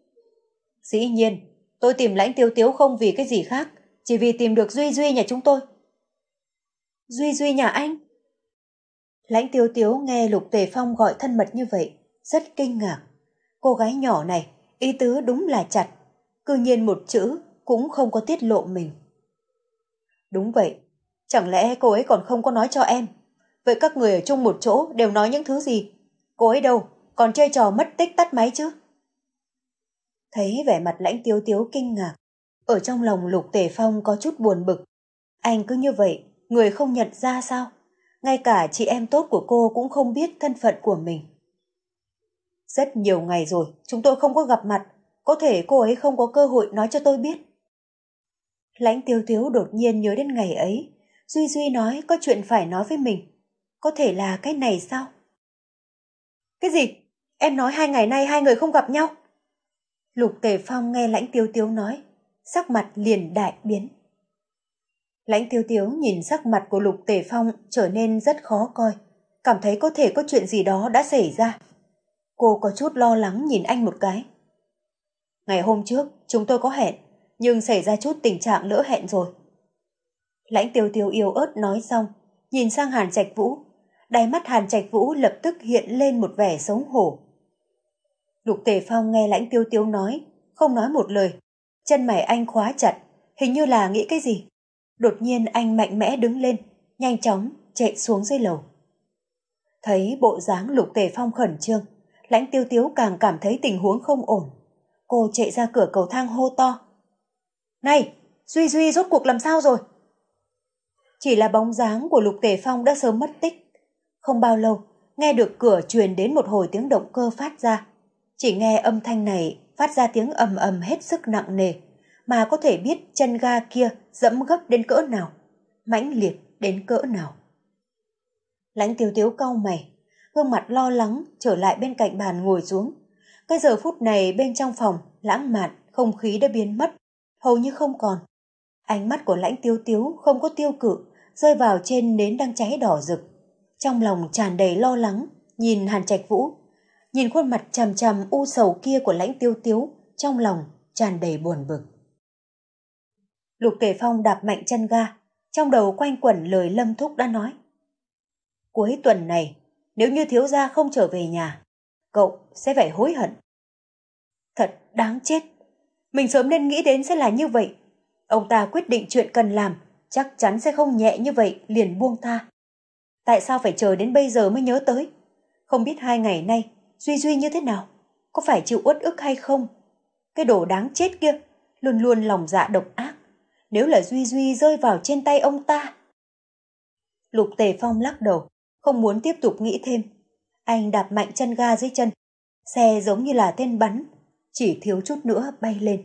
Dĩ nhiên, tôi tìm Lãnh Tiếu Tiếu không vì cái gì khác, chỉ vì tìm được Duy Duy nhà chúng tôi. Duy Duy nhà anh? Lãnh Tiếu Tiếu nghe Lục Tề Phong gọi thân mật như vậy, rất kinh ngạc. Cô gái nhỏ này, ý tứ đúng là chặt, cư nhiên một chữ cũng không có tiết lộ mình. Đúng vậy, chẳng lẽ cô ấy còn không có nói cho em? Vậy các người ở chung một chỗ đều nói những thứ gì? Cô ấy đâu, còn chơi trò mất tích tắt máy chứ? Thấy vẻ mặt Lãnh Tiếu Tiếu kinh ngạc, ở trong lòng Lục Tề Phong có chút buồn bực. Anh cứ như vậy, người không nhận ra sao? Ngay cả chị em tốt của cô cũng không biết thân phận của mình. Rất nhiều ngày rồi, chúng tôi không có gặp mặt, có thể cô ấy không có cơ hội nói cho tôi biết. Lãnh Tiếu Tiếu đột nhiên nhớ đến ngày ấy, Duy Duy nói có chuyện phải nói với mình. Có thể là cái này sao? Cái gì? Em nói hai ngày nay hai người không gặp nhau? Lục Tề Phong nghe Lãnh Tiếu Tiếu nói, sắc mặt liền đại biến. Lãnh Tiếu Tiếu nhìn sắc mặt của Lục Tề Phong trở nên rất khó coi, cảm thấy có thể có chuyện gì đó đã xảy ra. Cô có chút lo lắng nhìn anh một cái. Ngày hôm trước chúng tôi có hẹn, nhưng xảy ra chút tình trạng lỡ hẹn rồi. Lãnh Tiếu Tiếu yếu ớt nói xong, nhìn sang Hàn Trạch Vũ. Đáy mắt Hàn Trạch Vũ lập tức hiện lên một vẻ xấu hổ. Lục Tề Phong nghe Lãnh Tiếu Tiếu nói, không nói một lời. Chân mày anh khóa chặt, hình như là nghĩ cái gì. Đột nhiên anh mạnh mẽ đứng lên, nhanh chóng chạy xuống dưới lầu. Thấy bộ dáng Lục Tề Phong khẩn trương, Lãnh Tiếu Tiếu càng cảm thấy tình huống không ổn. Cô chạy ra cửa cầu thang hô to. Này, Duy Duy rốt cuộc làm sao rồi? Chỉ là bóng dáng của Lục Tề Phong đã sớm mất tích. Không bao lâu, nghe được cửa truyền đến một hồi tiếng động cơ phát ra. Chỉ nghe âm thanh này phát ra tiếng ầm ầm hết sức nặng nề, mà có thể biết chân ga kia dẫm gấp đến cỡ nào, mãnh liệt đến cỡ nào. Lãnh Tiếu Tiếu cau mày, gương mặt lo lắng trở lại bên cạnh bàn ngồi xuống. Cái giờ phút này bên trong phòng lãng mạn, không khí đã biến mất, hầu như không còn. Ánh mắt của Lãnh Tiếu Tiếu không có tiêu cự, rơi vào trên nến đang cháy đỏ rực. Trong lòng tràn đầy lo lắng, nhìn Hàn Trạch Vũ, nhìn khuôn mặt trầm trầm u sầu kia của Lãnh Tiếu Tiếu, trong lòng tràn đầy buồn bực. Lục Tề Phong đạp mạnh chân ga, trong đầu quanh quẩn lời Lâm Thúc đã nói. Cuối tuần này, nếu như thiếu gia không trở về nhà, cậu sẽ phải hối hận. Thật đáng chết, mình sớm nên nghĩ đến sẽ là như vậy. Ông ta quyết định chuyện cần làm, chắc chắn sẽ không nhẹ như vậy liền buông tha. Tại sao phải chờ đến bây giờ mới nhớ tới? Không biết hai ngày nay Duy Duy như thế nào, có phải chịu uất ức hay không? Cái đồ đáng chết kia, luôn luôn lòng dạ độc ác. Nếu là Duy Duy rơi vào trên tay ông ta. Lục Tề Phong lắc đầu, không muốn tiếp tục nghĩ thêm. Anh đạp mạnh chân ga dưới chân, xe giống như là tên bắn, chỉ thiếu chút nữa bay lên.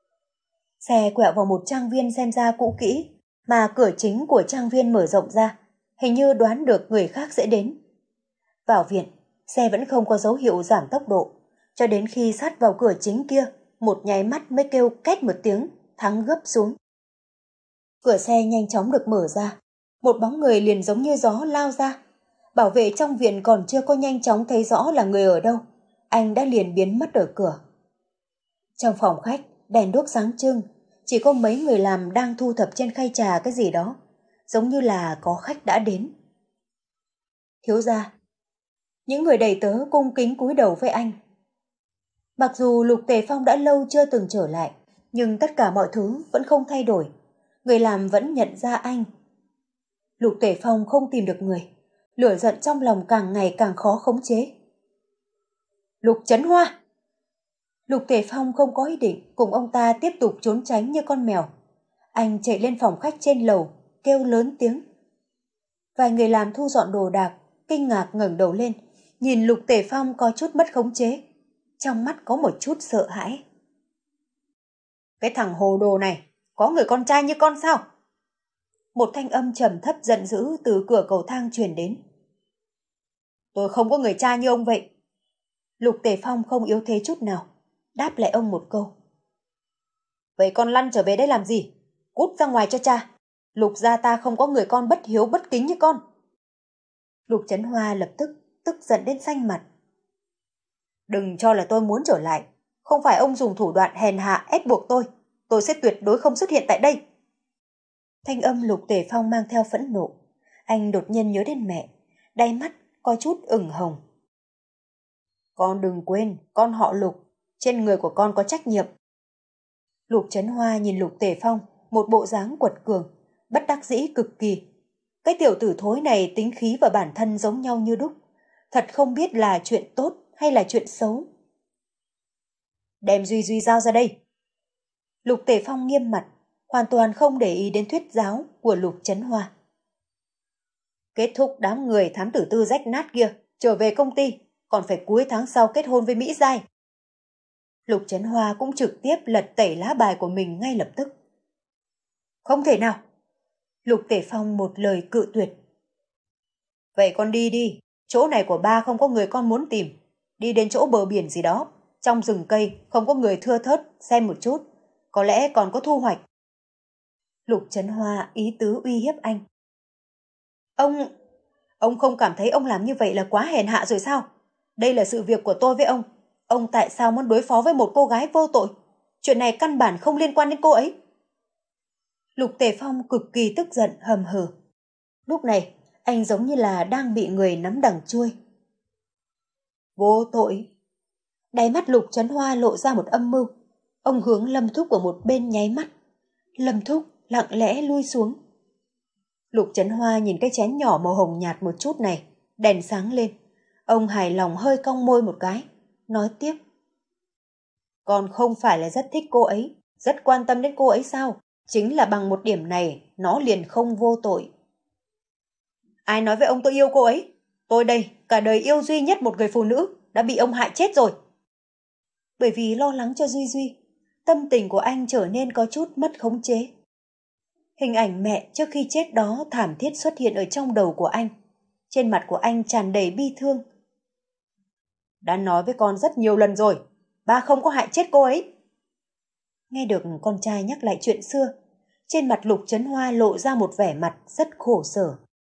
Xe quẹo vào một trang viên xem ra cũ kỹ, mà cửa chính của trang viên mở rộng ra, hình như đoán được người khác sẽ đến. Vào viện, xe vẫn không có dấu hiệu giảm tốc độ, cho đến khi sát vào cửa chính kia, một nháy mắt mới kêu két một tiếng, thắng gấp xuống. Cửa xe nhanh chóng được mở ra, một bóng người liền giống như gió lao ra. Bảo vệ trong viện còn chưa có nhanh chóng thấy rõ là người ở đâu, anh đã liền biến mất ở cửa. Trong phòng khách, đèn đuốc sáng trưng, chỉ có mấy người làm đang thu thập trên khay trà cái gì đó, giống như là có khách đã đến. Thiếu gia. Những người đầy tớ cung kính cúi đầu với anh. Mặc dù Lục Tề Phong đã lâu chưa từng trở lại, nhưng tất cả mọi thứ vẫn không thay đổi. Người làm vẫn nhận ra anh. Lục Tề Phong không tìm được người, lửa giận trong lòng càng ngày càng khó khống chế. Lục Chấn Hoa! Lục Tề Phong không có ý định cùng ông ta tiếp tục trốn tránh như con mèo. Anh chạy lên phòng khách trên lầu, kêu lớn tiếng. Vài người làm thu dọn đồ đạc, kinh ngạc ngẩng đầu lên, nhìn Lục Tề Phong có chút mất khống chế. Trong mắt có một chút sợ hãi. Cái thằng hồ đồ này, có người con trai như con sao? Một thanh âm trầm thấp giận dữ từ cửa cầu thang truyền đến. Tôi không có người cha như ông vậy. Lục Tề Phong không yếu thế chút nào, đáp lại ông một câu. Vậy con lăn trở về đây làm gì? Cút ra ngoài cho cha. Lục gia ta không có người con bất hiếu bất kính như con. Lục Chấn Hoa lập tức tức giận đến xanh mặt. Đừng cho là tôi muốn trở lại. Không phải ông dùng thủ đoạn hèn hạ ép buộc tôi. Tôi sẽ tuyệt đối không xuất hiện tại đây. Thanh âm Lục Tề Phong mang theo phẫn nộ. Anh đột nhiên nhớ đến mẹ, đáy mắt có chút ửng hồng. Con đừng quên, con họ Lục, trên người của con có trách nhiệm. Lục Chấn Hoa nhìn Lục Tề Phong, một bộ dáng quật cường, bất đắc dĩ cực kỳ. Cái tiểu tử thối này tính khí và bản thân giống nhau như đúc, thật không biết là chuyện tốt hay là chuyện xấu. Đem Duy Duy giao ra đây. Lục Tề Phong nghiêm mặt, hoàn toàn không để ý đến thuyết giáo của Lục Chấn Hoa. Kết thúc đám người thám tử tư rách nát kia, trở về công ty, còn phải cuối tháng sau kết hôn với Mỹ Giai. Lục Chấn Hoa cũng trực tiếp lật tẩy lá bài của mình ngay lập tức. Không thể nào. Lục Tề Phong một lời cự tuyệt. Vậy con đi đi, chỗ này của ba không có người con muốn tìm. Đi đến chỗ bờ biển gì đó, trong rừng cây không có người thưa thớt, xem một chút, có lẽ còn có thu hoạch. Lục Chấn Hoa ý tứ uy hiếp anh. Ông... Ông không cảm thấy ông làm như vậy là quá hèn hạ rồi sao? Đây là sự việc của tôi với ông. Ông tại sao muốn đối phó với một cô gái vô tội? Chuyện này căn bản không liên quan đến cô ấy. Lục Tề Phong cực kỳ tức giận hầm hừ. Lúc này, anh giống như là đang bị người nắm đằng chuôi. Vô tội. Đáy mắt Lục Chấn Hoa lộ ra một âm mưu. Ông hướng Lâm Thúc ở một bên nháy mắt. Lâm Thúc lặng lẽ lui xuống. Lục Chấn Hoa nhìn cái chén nhỏ màu hồng nhạt một chút này, đèn sáng lên. Ông hài lòng hơi cong môi một cái, nói tiếp. Con không phải là rất thích cô ấy, rất quan tâm đến cô ấy sao? Chính là bằng một điểm này, nó liền không vô tội. Ai nói với ông tôi yêu cô ấy? Tôi đây, cả đời yêu duy nhất một người phụ nữ, đã bị ông hại chết rồi. Bởi vì lo lắng cho Duy Duy, tâm tình của anh trở nên có chút mất khống chế. Hình ảnh mẹ trước khi chết đó thảm thiết xuất hiện ở trong đầu của anh. Trên mặt của anh tràn đầy bi thương. Đã nói với con rất nhiều lần rồi, ba không có hại chết cô ấy. Nghe được con trai nhắc lại chuyện xưa, trên mặt Lục Chấn Hoa lộ ra một vẻ mặt rất khổ sở.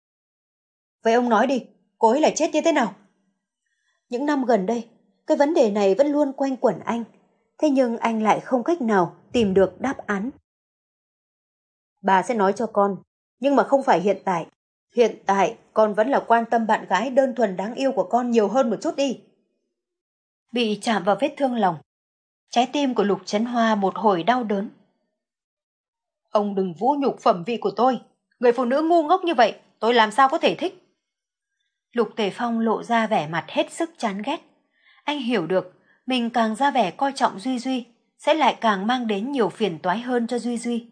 Vậy ông nói đi, cô ấy là chết như thế nào? Những năm gần đây, cái vấn đề này vẫn luôn quanh quẩn anh. Thế nhưng anh lại không cách nào tìm được đáp án. Bà sẽ nói cho con, nhưng mà không phải hiện tại. Hiện tại con vẫn là quan tâm bạn gái đơn thuần đáng yêu của con nhiều hơn một chút đi. Bị chạm vào vết thương lòng, trái tim của Lục Chấn Hoa một hồi đau đớn. Ông đừng vũ nhục phẩm vị của tôi. Người phụ nữ ngu ngốc như vậy, tôi làm sao có thể thích? Lục Tề Phong lộ ra vẻ mặt hết sức chán ghét. Anh hiểu được, mình càng ra vẻ coi trọng Duy Duy, sẽ lại càng mang đến nhiều phiền toái hơn cho Duy Duy.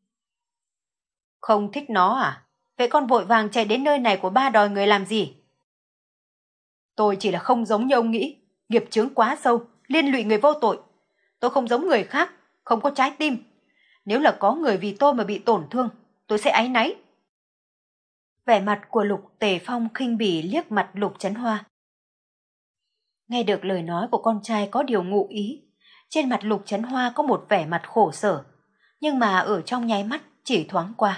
Không thích nó à? Vậy con vội vàng chạy đến nơi này của ba đòi người làm gì? Tôi chỉ là không giống như ông nghĩ, nghiệp chướng quá sâu, liên lụy người vô tội. Tôi không giống người khác, không có trái tim. Nếu là có người vì tôi mà bị tổn thương, tôi sẽ áy náy. Vẻ mặt của Lục Tề Phong khinh bỉ liếc mặt Lục Chấn Hoa. Nghe được lời nói của con trai có điều ngụ ý, trên mặt Lục Chấn Hoa có một vẻ mặt khổ sở, nhưng mà ở trong nháy mắt chỉ thoáng qua.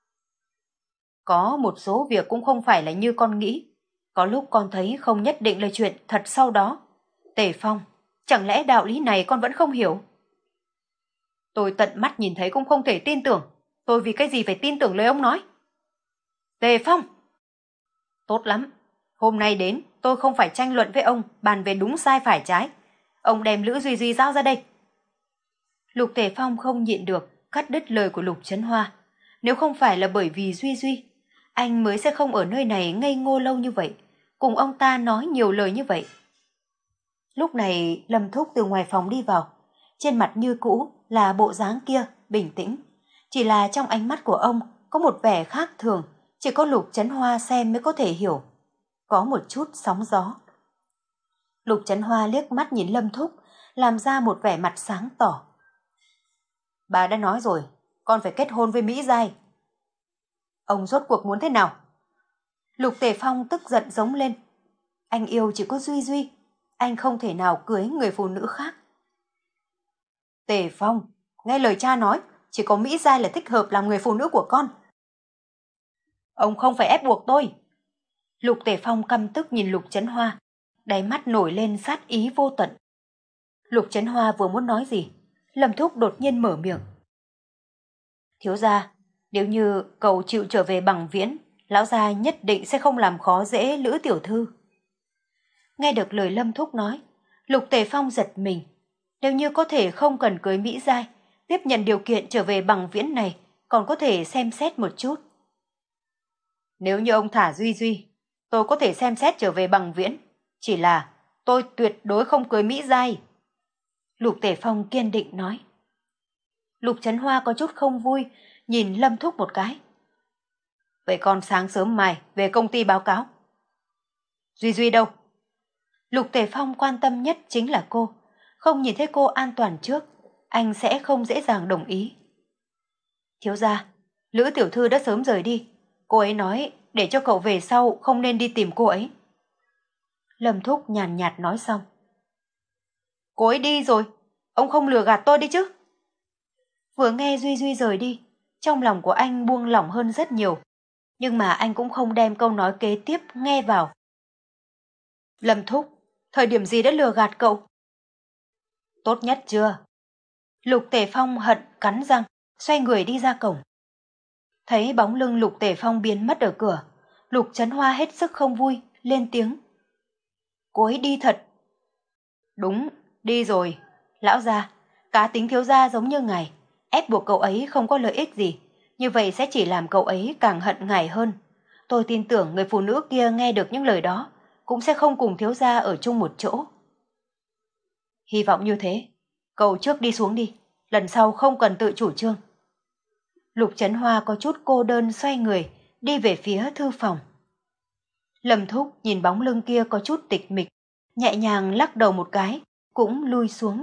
Có một số việc cũng không phải là như con nghĩ, có lúc con thấy không nhất định là chuyện thật sau đó. Tề Phong, chẳng lẽ đạo lý này con vẫn không hiểu? Tôi tận mắt nhìn thấy cũng không thể tin tưởng. Tôi vì cái gì phải tin tưởng lời ông nói? Tề Phong! Tốt lắm. Hôm nay đến, tôi không phải tranh luận với ông, bàn về đúng sai phải trái. Ông đem Lữ Duy Duy giao ra đây. Lục Tề Phong không nhịn được, cắt đứt lời của Lục Chấn Hoa. Nếu không phải là bởi vì Duy Duy, anh mới sẽ không ở nơi này ngây ngô lâu như vậy, cùng ông ta nói nhiều lời như vậy. Lúc này Lâm Thúc từ ngoài phòng đi vào, trên mặt như cũ là bộ dáng kia, bình tĩnh. Chỉ là trong ánh mắt của ông có một vẻ khác thường, chỉ có Lục Chấn Hoa xem mới có thể hiểu. Có một chút sóng gió. Lục Chấn Hoa liếc mắt nhìn Lâm Thúc, làm ra một vẻ mặt sáng tỏ. Bà đã nói rồi, con phải kết hôn với Mỹ Giai. Ông rốt cuộc muốn thế nào? Lục Tề Phong tức giận giống lên. Anh yêu chỉ có Duy Duy, anh không thể nào cưới người phụ nữ khác. Tề Phong, nghe lời cha nói, chỉ có Mỹ Giai là thích hợp làm người phụ nữ của con. Ông không phải ép buộc tôi. Lục Tề Phong căm tức nhìn Lục Chấn Hoa, đáy mắt nổi lên sát ý vô tận. Lục Chấn Hoa vừa muốn nói gì, Lâm Thúc đột nhiên mở miệng. Thiếu gia, nếu như cậu chịu trở về Bằng Viễn, lão gia nhất định sẽ không làm khó dễ Lữ tiểu thư. Nghe được lời Lâm Thúc nói, Lục Tề Phong giật mình. Nếu như có thể không cần cưới Mỹ Giai, tiếp nhận điều kiện trở về Bằng Viễn này, còn có thể xem xét một chút. Nếu như ông thả Duy Duy, tôi có thể xem xét trở về Bằng Viễn. Chỉ là tôi tuyệt đối không cưới Mỹ Giai. Lục Tề Phong kiên định nói. Lục Chấn Hoa có chút không vui, nhìn Lâm Thúc một cái. Vậy con sáng sớm mai về công ty báo cáo. Duy Duy đâu? Lục Tề Phong quan tâm nhất chính là cô. Không nhìn thấy cô an toàn trước, anh sẽ không dễ dàng đồng ý. Thiếu gia, Lữ tiểu thư đã sớm rời đi. Cô ấy nói để cho cậu về sau không nên đi tìm cô ấy. Lâm Thúc nhàn nhạt nói xong. Cô ấy đi rồi, ông không lừa gạt tôi đi chứ? Vừa nghe Duy Duy rời đi, trong lòng của anh buông lỏng hơn rất nhiều. Nhưng mà anh cũng không đem câu nói kế tiếp nghe vào. Lâm Thúc, thời điểm gì đã lừa gạt cậu? Tốt nhất chưa? Lục Tề Phong hận cắn răng, xoay người đi ra cổng. Thấy bóng lưng Lục Tề Phong biến mất ở cửa, Lục Chấn Hoa hết sức không vui, lên tiếng. Cô ấy đi thật. Đúng, đi rồi. Lão gia, cá tính thiếu gia giống như ngài, ép buộc cậu ấy không có lợi ích gì, như vậy sẽ chỉ làm cậu ấy càng hận ngài hơn. Tôi tin tưởng người phụ nữ kia nghe được những lời đó, cũng sẽ không cùng thiếu gia ở chung một chỗ. Hy vọng như thế. Cậu trước đi xuống đi, lần sau không cần tự chủ trương. Lục Chấn Hoa có chút cô đơn xoay người, đi về phía thư phòng. Lâm Thúc nhìn bóng lưng kia có chút tịch mịch, nhẹ nhàng lắc đầu một cái, cũng lui xuống.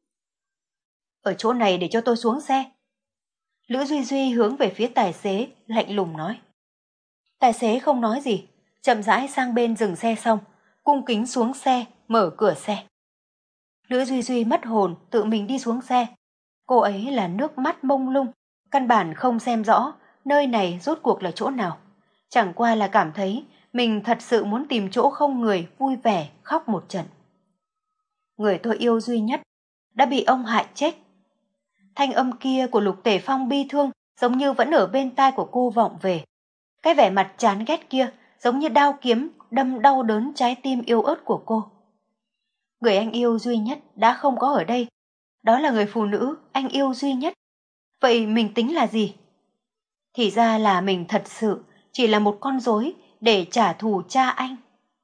Ở chỗ này để cho tôi xuống xe. Lữ Duy Duy hướng về phía tài xế, lạnh lùng nói. Tài xế không nói gì, chậm rãi sang bên dừng xe xong, cung kính xuống xe, mở cửa xe. Lữ Duy Duy mất hồn, tự mình đi xuống xe. Cô ấy là nước mắt mông lung, căn bản không xem rõ nơi này rốt cuộc là chỗ nào. Chẳng qua là cảm thấy mình thật sự muốn tìm chỗ không người vui vẻ khóc một trận. Người tôi yêu duy nhất đã bị ông hại chết. Thanh âm kia của Lục Tề Phong bi thương giống như vẫn ở bên tai của cô vọng về. Cái vẻ mặt chán ghét kia giống như đao kiếm đâm đau đớn trái tim yêu ớt của cô. Người anh yêu duy nhất đã không có ở đây. Đó là người phụ nữ anh yêu duy nhất. Vậy mình tính là gì? Thì ra là mình thật sự chỉ là một con rối để trả thù cha anh.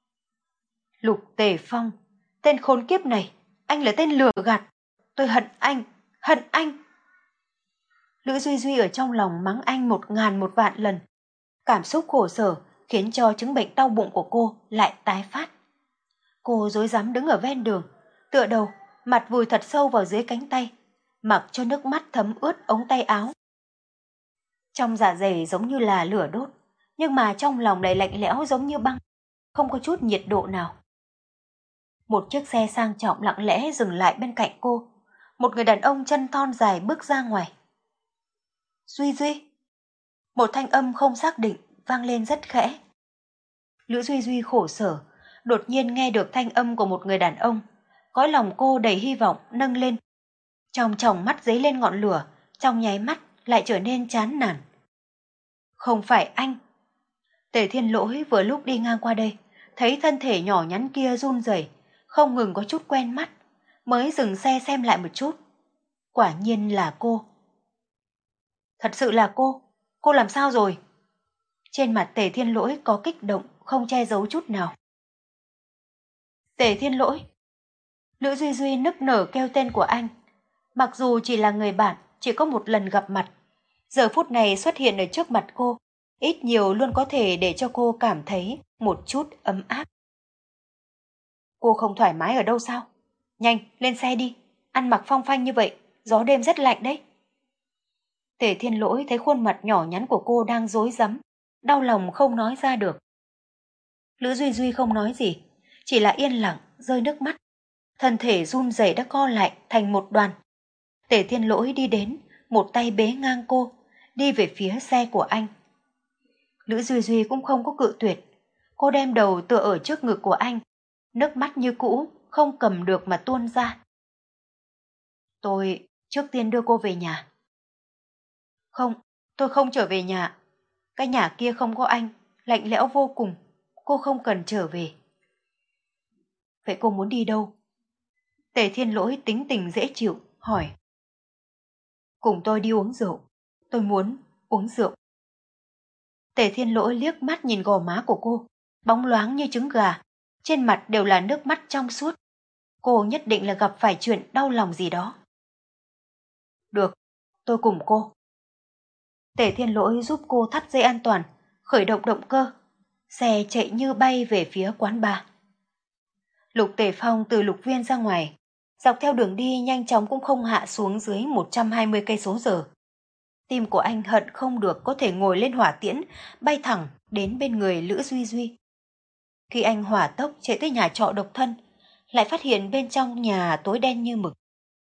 Lục Tề Phong, tên khốn kiếp này, anh là tên lừa gạt. Tôi hận anh, hận anh. Lữ Duy Duy ở trong lòng mắng anh một ngàn một vạn lần. Cảm xúc khổ sở khiến cho chứng bệnh đau bụng của cô lại tái phát. Cô rối rắm đứng ở ven đường, tựa đầu, mặt vùi thật sâu vào dưới cánh tay, mặc cho nước mắt thấm ướt ống tay áo. Trong dạ dày giống như là lửa đốt, nhưng mà trong lòng lại lạnh lẽo giống như băng, không có chút nhiệt độ nào. Một chiếc xe sang trọng lặng lẽ dừng lại bên cạnh cô. Một người đàn ông chân thon dài bước ra ngoài. Duy Duy. Một thanh âm không xác định vang lên rất khẽ. Lữ Duy Duy khổ sở, đột nhiên nghe được thanh âm của một người đàn ông. Cõi lòng cô đầy hy vọng nâng lên. Trong tròng mắt dấy lên ngọn lửa, trong nháy mắt lại trở nên chán nản. Không phải anh. Tề Thiên Lỗi vừa lúc đi ngang qua đây, thấy thân thể nhỏ nhắn kia run rẩy, không ngừng có chút quen mắt, mới dừng xe xem lại một chút. Quả nhiên là cô. Thật sự là cô, cô làm sao rồi? Trên mặt Tề Thiên Lỗi có kích động, không che giấu chút nào. Tề Thiên Lỗi. Lữ Duy Duy nức nở kêu tên của anh. Mặc dù chỉ là người bạn, chỉ có một lần gặp mặt, giờ phút này xuất hiện ở trước mặt cô, ít nhiều luôn có thể để cho cô cảm thấy một chút ấm áp. Cô không thoải mái ở đâu sao? Nhanh, lên xe đi, ăn mặc phong phanh như vậy, gió đêm rất lạnh đấy. Tề Thiên Lỗi thấy khuôn mặt nhỏ nhắn của cô đang rối rắm, đau lòng không nói ra được. Lữ Duy Duy không nói gì, chỉ là yên lặng, rơi nước mắt. Thân thể run rẩy đã co lại thành một đoàn. Tề Thiên Lỗi đi đến, một tay bế ngang cô, đi về phía xe của anh. Lữ Duy Duy cũng không có cự tuyệt. Cô đem đầu tựa ở trước ngực của anh, nước mắt như cũ, không cầm được mà tuôn ra. Tôi trước tiên đưa cô về nhà. Không, tôi không trở về nhà. Cái nhà kia không có anh, lạnh lẽo vô cùng. Cô không cần trở về. Vậy cô muốn đi đâu? Tề Thiên Lỗi tính tình dễ chịu, hỏi. Cùng tôi đi uống rượu. Tôi muốn uống rượu. Tề Thiên Lỗi liếc mắt nhìn gò má của cô, bóng loáng như trứng gà, trên mặt đều là nước mắt trong suốt. Cô nhất định là gặp phải chuyện đau lòng gì đó. Được, tôi cùng cô. Tề Thiên Lỗi giúp cô thắt dây an toàn, khởi động động cơ. Xe chạy như bay về phía quán bar. Lục Tề Phong từ Lục Viên ra ngoài, dọc theo đường đi nhanh chóng cũng không hạ xuống dưới một trăm hai mươi cây số giờ. Tim của anh hận không được có thể ngồi lên hỏa tiễn, bay thẳng đến bên người Lữ Duy Duy. Khi anh hỏa tốc chạy tới nhà trọ độc thân, lại phát hiện bên trong nhà tối đen như mực.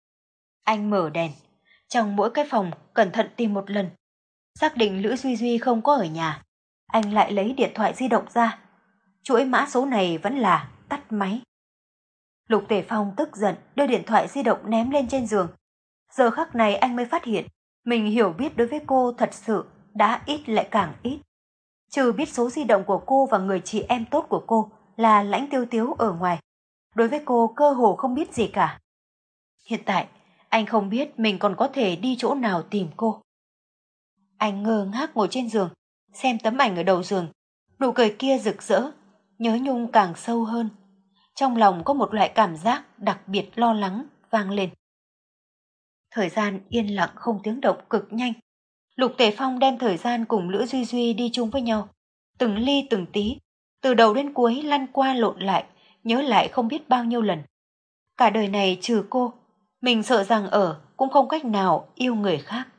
Anh mở đèn, trong mỗi cái phòng cẩn thận tìm một lần. Xác định Lữ Duy Duy không có ở nhà, anh lại lấy điện thoại di động ra. Chuỗi mã số này vẫn là tắt máy. Lục Tề Phong tức giận đưa điện thoại di động ném lên trên giường. Giờ khắc này anh mới phát hiện mình hiểu biết đối với cô thật sự đã ít lại càng ít. Trừ biết số di động của cô và người chị em tốt của cô là Lãnh Tiêu Tiếu ở ngoài, đối với cô cơ hồ không biết gì cả. Hiện tại, anh không biết mình còn có thể đi chỗ nào tìm cô. Anh ngơ ngác ngồi trên giường, xem tấm ảnh ở đầu giường. Nụ cười kia rực rỡ, nhớ nhung càng sâu hơn. Trong lòng có một loại cảm giác đặc biệt lo lắng vang lên. Thời gian yên lặng không tiếng động cực nhanh. Lục Tề Phong đem thời gian cùng Lữ Duy Duy đi chung với nhau. Từng ly từng tí, từ đầu đến cuối lăn qua lộn lại, nhớ lại không biết bao nhiêu lần. Cả đời này trừ cô, mình sợ rằng ở cũng không cách nào yêu người khác.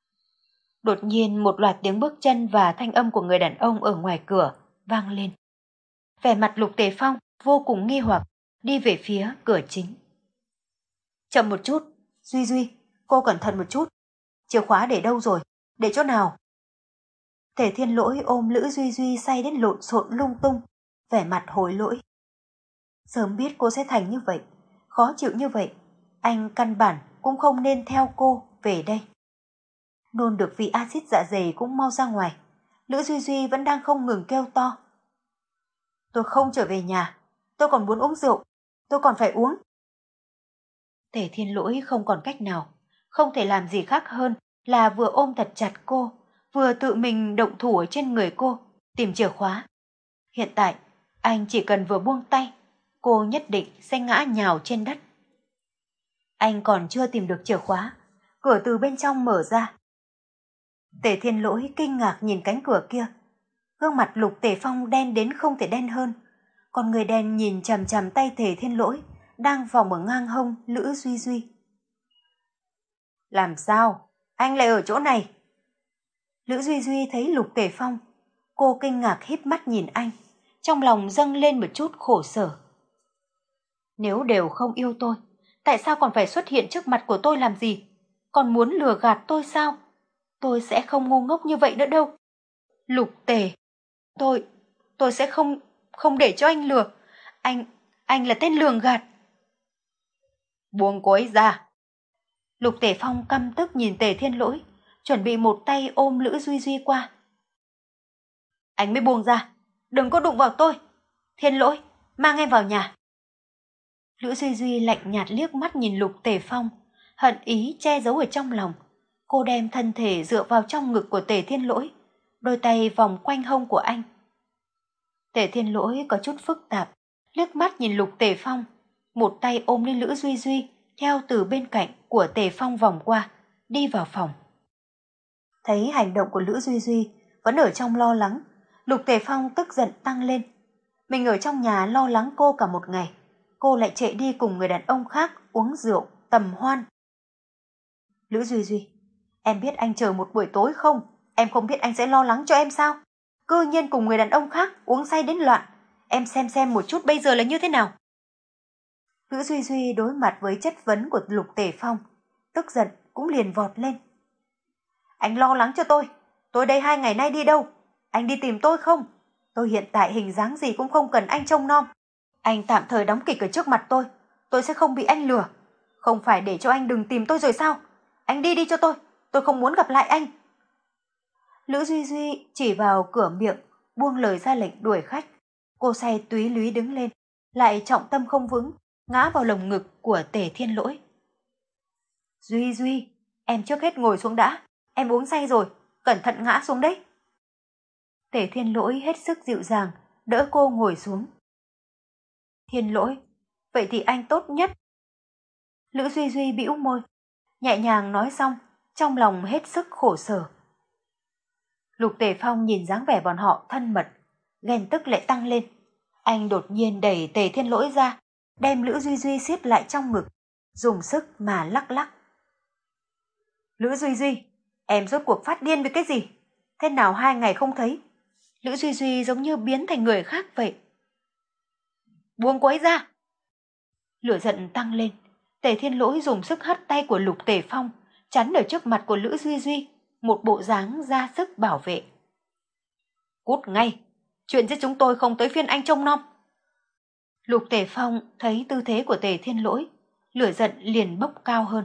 Đột nhiên một loạt tiếng bước chân và thanh âm của người đàn ông ở ngoài cửa vang lên. Vẻ mặt Lục Tề Phong vô cùng nghi hoặc, đi về phía cửa chính. Chậm một chút, Duy Duy, cô cẩn thận một chút. Chìa khóa để đâu rồi? Để chỗ nào? Tề Thiên Lỗi ôm Lữ Duy Duy say đến lộn xộn lung tung, vẻ mặt hối lỗi. Sớm biết cô sẽ thành như vậy, khó chịu như vậy, anh căn bản cũng không nên theo cô về đây. Nôn được vị axit dạ dày cũng mau ra ngoài. Lữ Duy Duy vẫn đang không ngừng kêu to. Tôi không trở về nhà, tôi còn muốn uống rượu, tôi còn phải uống. Tề Thiên Lỗi không còn cách nào, không thể làm gì khác hơn là vừa ôm thật chặt cô, vừa tự mình động thủ ở trên người cô, tìm chìa khóa. Hiện tại, anh chỉ cần vừa buông tay, cô nhất định sẽ ngã nhào trên đất. Anh còn chưa tìm được chìa khóa, cửa từ bên trong mở ra. Tề Thiên Lỗi kinh ngạc nhìn cánh cửa kia. Gương mặt Lục Tề Phong đen đến không thể đen hơn. Còn người đen nhìn chằm chằm tay Tề Thiên Lỗi đang vòng ở ngang hông Lữ Duy Duy. Làm sao? Anh lại ở chỗ này? Lữ Duy Duy thấy Lục Tề Phong. Cô kinh ngạc híp mắt nhìn anh, trong lòng dâng lên một chút khổ sở. Nếu đều không yêu tôi, tại sao còn phải xuất hiện trước mặt của tôi làm gì? Còn muốn lừa gạt tôi sao? Tôi sẽ không ngu ngốc như vậy nữa đâu. Lục Tề, tôi, tôi sẽ không, không để cho anh lừa. Anh, anh là tên lường gạt. Buông cô ấy ra. Lục Tể Phong căm tức nhìn Tề Thiên Lỗi, chuẩn bị một tay ôm Lữ Duy Duy qua. Anh mới buông ra, đừng có đụng vào tôi. Thiên Lỗi, mang em vào nhà. Lữ Duy Duy lạnh nhạt liếc mắt nhìn Lục Tể Phong, hận ý che giấu ở trong lòng. Cô đem thân thể dựa vào trong ngực của Tề Thiên Lỗi, đôi tay vòng quanh hông của anh. Tề Thiên Lỗi có chút phức tạp, liếc mắt nhìn Lục Tể Phong, một tay ôm lên Lữ Duy Duy, theo từ bên cạnh của Tề Phong vòng qua, đi vào phòng. Thấy hành động của Lữ Duy Duy vẫn ở trong lo lắng, Lục Tể Phong tức giận tăng lên. Mình ở trong nhà lo lắng cô cả một ngày, cô lại chạy đi cùng người đàn ông khác uống rượu, tầm hoan. Lữ Duy Duy, em biết anh chờ một buổi tối không? Em không biết anh sẽ lo lắng cho em sao? Cư nhiên cùng người đàn ông khác uống say đến loạn. Em xem xem một chút bây giờ là như thế nào. Lữ Duy Duy đối mặt với chất vấn của Lục Tể Phong, tức giận cũng liền vọt lên. Anh lo lắng cho tôi. Tôi đây hai ngày nay đi đâu? Anh đi tìm tôi không? Tôi hiện tại hình dáng gì cũng không cần anh trông nom. Anh tạm thời đóng kịch ở trước mặt tôi. Tôi sẽ không bị anh lừa. Không phải để cho anh đừng tìm tôi rồi sao? Anh đi đi cho tôi. Tôi không muốn gặp lại anh. Lữ Duy Duy chỉ vào cửa miệng, buông lời ra lệnh đuổi khách. Cô say túy lúy đứng lên, lại trọng tâm không vững, ngã vào lồng ngực của Tề Thiên Lỗi. Duy Duy, em trước hết ngồi xuống đã. Em uống say rồi, cẩn thận ngã xuống đấy. Tề Thiên Lỗi hết sức dịu dàng, đỡ cô ngồi xuống. Thiên Lỗi, vậy thì anh tốt nhất. Lữ Duy Duy bĩu môi, nhẹ nhàng nói xong, trong lòng hết sức khổ sở. Lục Tể Phong nhìn dáng vẻ bọn họ thân mật, ghen tức lại tăng lên. Anh đột nhiên đẩy Tề Thiên Lỗi ra, đem Lữ Duy Duy siết lại trong ngực, dùng sức mà lắc lắc. Lữ Duy Duy, em rốt cuộc phát điên với cái gì? Thế nào hai ngày không thấy? Lữ Duy Duy giống như biến thành người khác vậy. Buông cô ấy ra! Lửa giận tăng lên, Tề Thiên Lỗi dùng sức hất tay của Lục Tể Phong, chắn ở trước mặt của Lữ Duy Duy, một bộ dáng ra sức bảo vệ. Cút ngay! Chuyện giữa chúng tôi không tới phiên anh trông nom. Lục Tể Phong thấy tư thế của Tề Thiên Lỗi, lửa giận liền bốc cao hơn.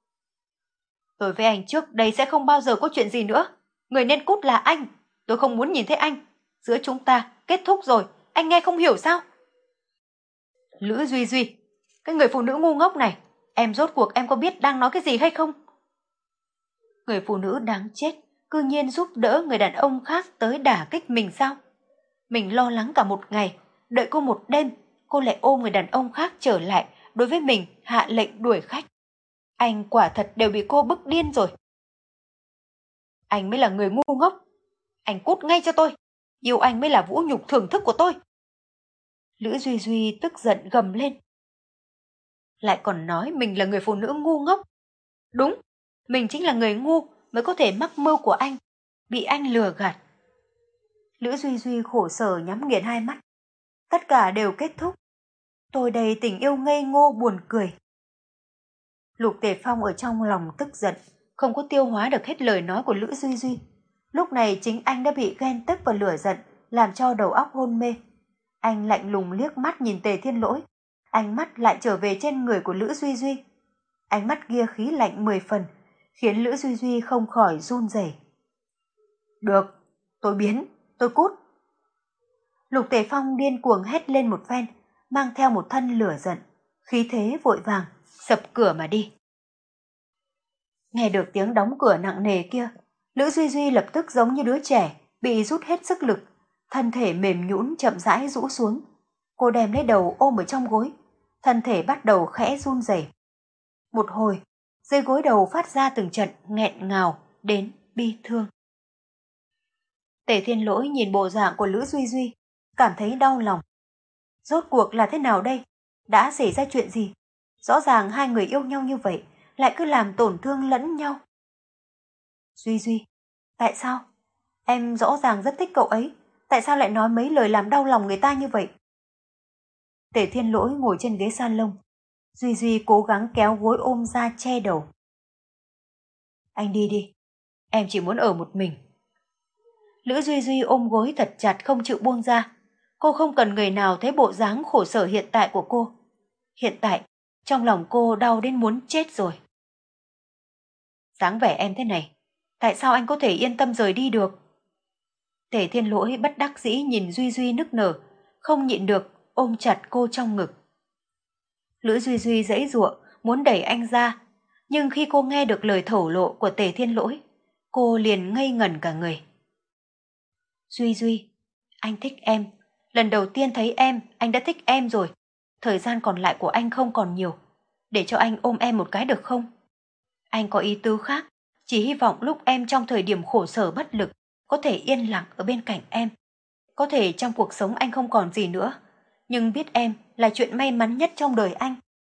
Tôi với anh trước đây sẽ không bao giờ có chuyện gì nữa. Người nên cút là anh. Tôi không muốn nhìn thấy anh. Giữa chúng ta kết thúc rồi, anh nghe không hiểu sao? Lữ Duy Duy, cái người phụ nữ ngu ngốc này, em rốt cuộc em có biết đang nói cái gì hay không? Người phụ nữ đáng chết, cư nhiên giúp đỡ người đàn ông khác tới đả kích mình sao? Mình lo lắng cả một ngày, đợi cô một đêm, cô lại ôm người đàn ông khác trở lại, đối với mình hạ lệnh đuổi khách. Anh quả thật đều bị cô bức điên rồi. Anh mới là người ngu ngốc. Anh cút ngay cho tôi. Yêu anh mới là vũ nhục thưởng thức của tôi. Lữ Duy Duy tức giận gầm lên. Lại còn nói mình là người phụ nữ ngu ngốc. Đúng, mình chính là người ngu mới có thể mắc mưu của anh, bị anh lừa gạt. Lữ Duy Duy khổ sở nhắm nghiền hai mắt. Tất cả đều kết thúc. Tôi đầy tình yêu ngây ngô buồn cười. Lục Tể Phong ở trong lòng tức giận, không có tiêu hóa được hết lời nói của Lữ Duy Duy. Lúc này chính anh đã bị ghen tức và lửa giận, làm cho đầu óc hôn mê. Anh lạnh lùng liếc mắt nhìn Tề Thiên Lỗi, ánh mắt lại trở về trên người của Lữ Duy Duy. Ánh mắt kia khí lạnh mười phần, khiến Lữ Duy Duy không khỏi run rẩy. Được, tôi biến, tôi cút. Lục Tể Phong điên cuồng hét lên một phen, mang theo một thân lửa giận, khí thế vội vàng, sập cửa mà đi. Nghe được tiếng đóng cửa nặng nề kia, Lữ Duy Duy lập tức giống như đứa trẻ, bị rút hết sức lực, thân thể mềm nhũn chậm rãi rũ xuống. Cô đem lấy đầu ôm ở trong gối, thân thể bắt đầu khẽ run rẩy. Một hồi, dưới gối đầu phát ra từng trận nghẹn ngào đến bi thương. Tề Thiên Lỗi nhìn bộ dạng của Lữ Duy Duy, cảm thấy đau lòng. Rốt cuộc là thế nào đây? Đã xảy ra chuyện gì? Rõ ràng hai người yêu nhau như vậy, lại cứ làm tổn thương lẫn nhau. Duy Duy, tại sao? Em rõ ràng rất thích cậu ấy, tại sao lại nói mấy lời làm đau lòng người ta như vậy? Tề Thiên Lỗi ngồi trên ghế salon, Duy Duy cố gắng kéo gối ôm ra che đầu. Anh đi đi, em chỉ muốn ở một mình. Lữ Duy Duy ôm gối thật chặt không chịu buông ra. Cô không cần người nào thấy bộ dáng khổ sở hiện tại của cô. Hiện tại, trong lòng cô đau đến muốn chết rồi. Dáng vẻ em thế này, tại sao anh có thể yên tâm rời đi được? Tề Thiên Lỗi bất đắc dĩ nhìn Duy Duy nức nở, không nhịn được ôm chặt cô trong ngực. Lữ Duy Duy giãy giụa muốn đẩy anh ra, nhưng khi cô nghe được lời thổ lộ của Tề Thiên Lỗi, cô liền ngây ngẩn cả người. Duy Duy, anh thích em. Lần đầu tiên thấy em, anh đã thích em rồi. Thời gian còn lại của anh không còn nhiều. Để cho anh ôm em một cái được không? Anh có ý tứ khác, chỉ hy vọng lúc em trong thời điểm khổ sở bất lực, có thể yên lặng ở bên cạnh em. Có thể trong cuộc sống anh không còn gì nữa, nhưng biết em là chuyện may mắn nhất trong đời anh.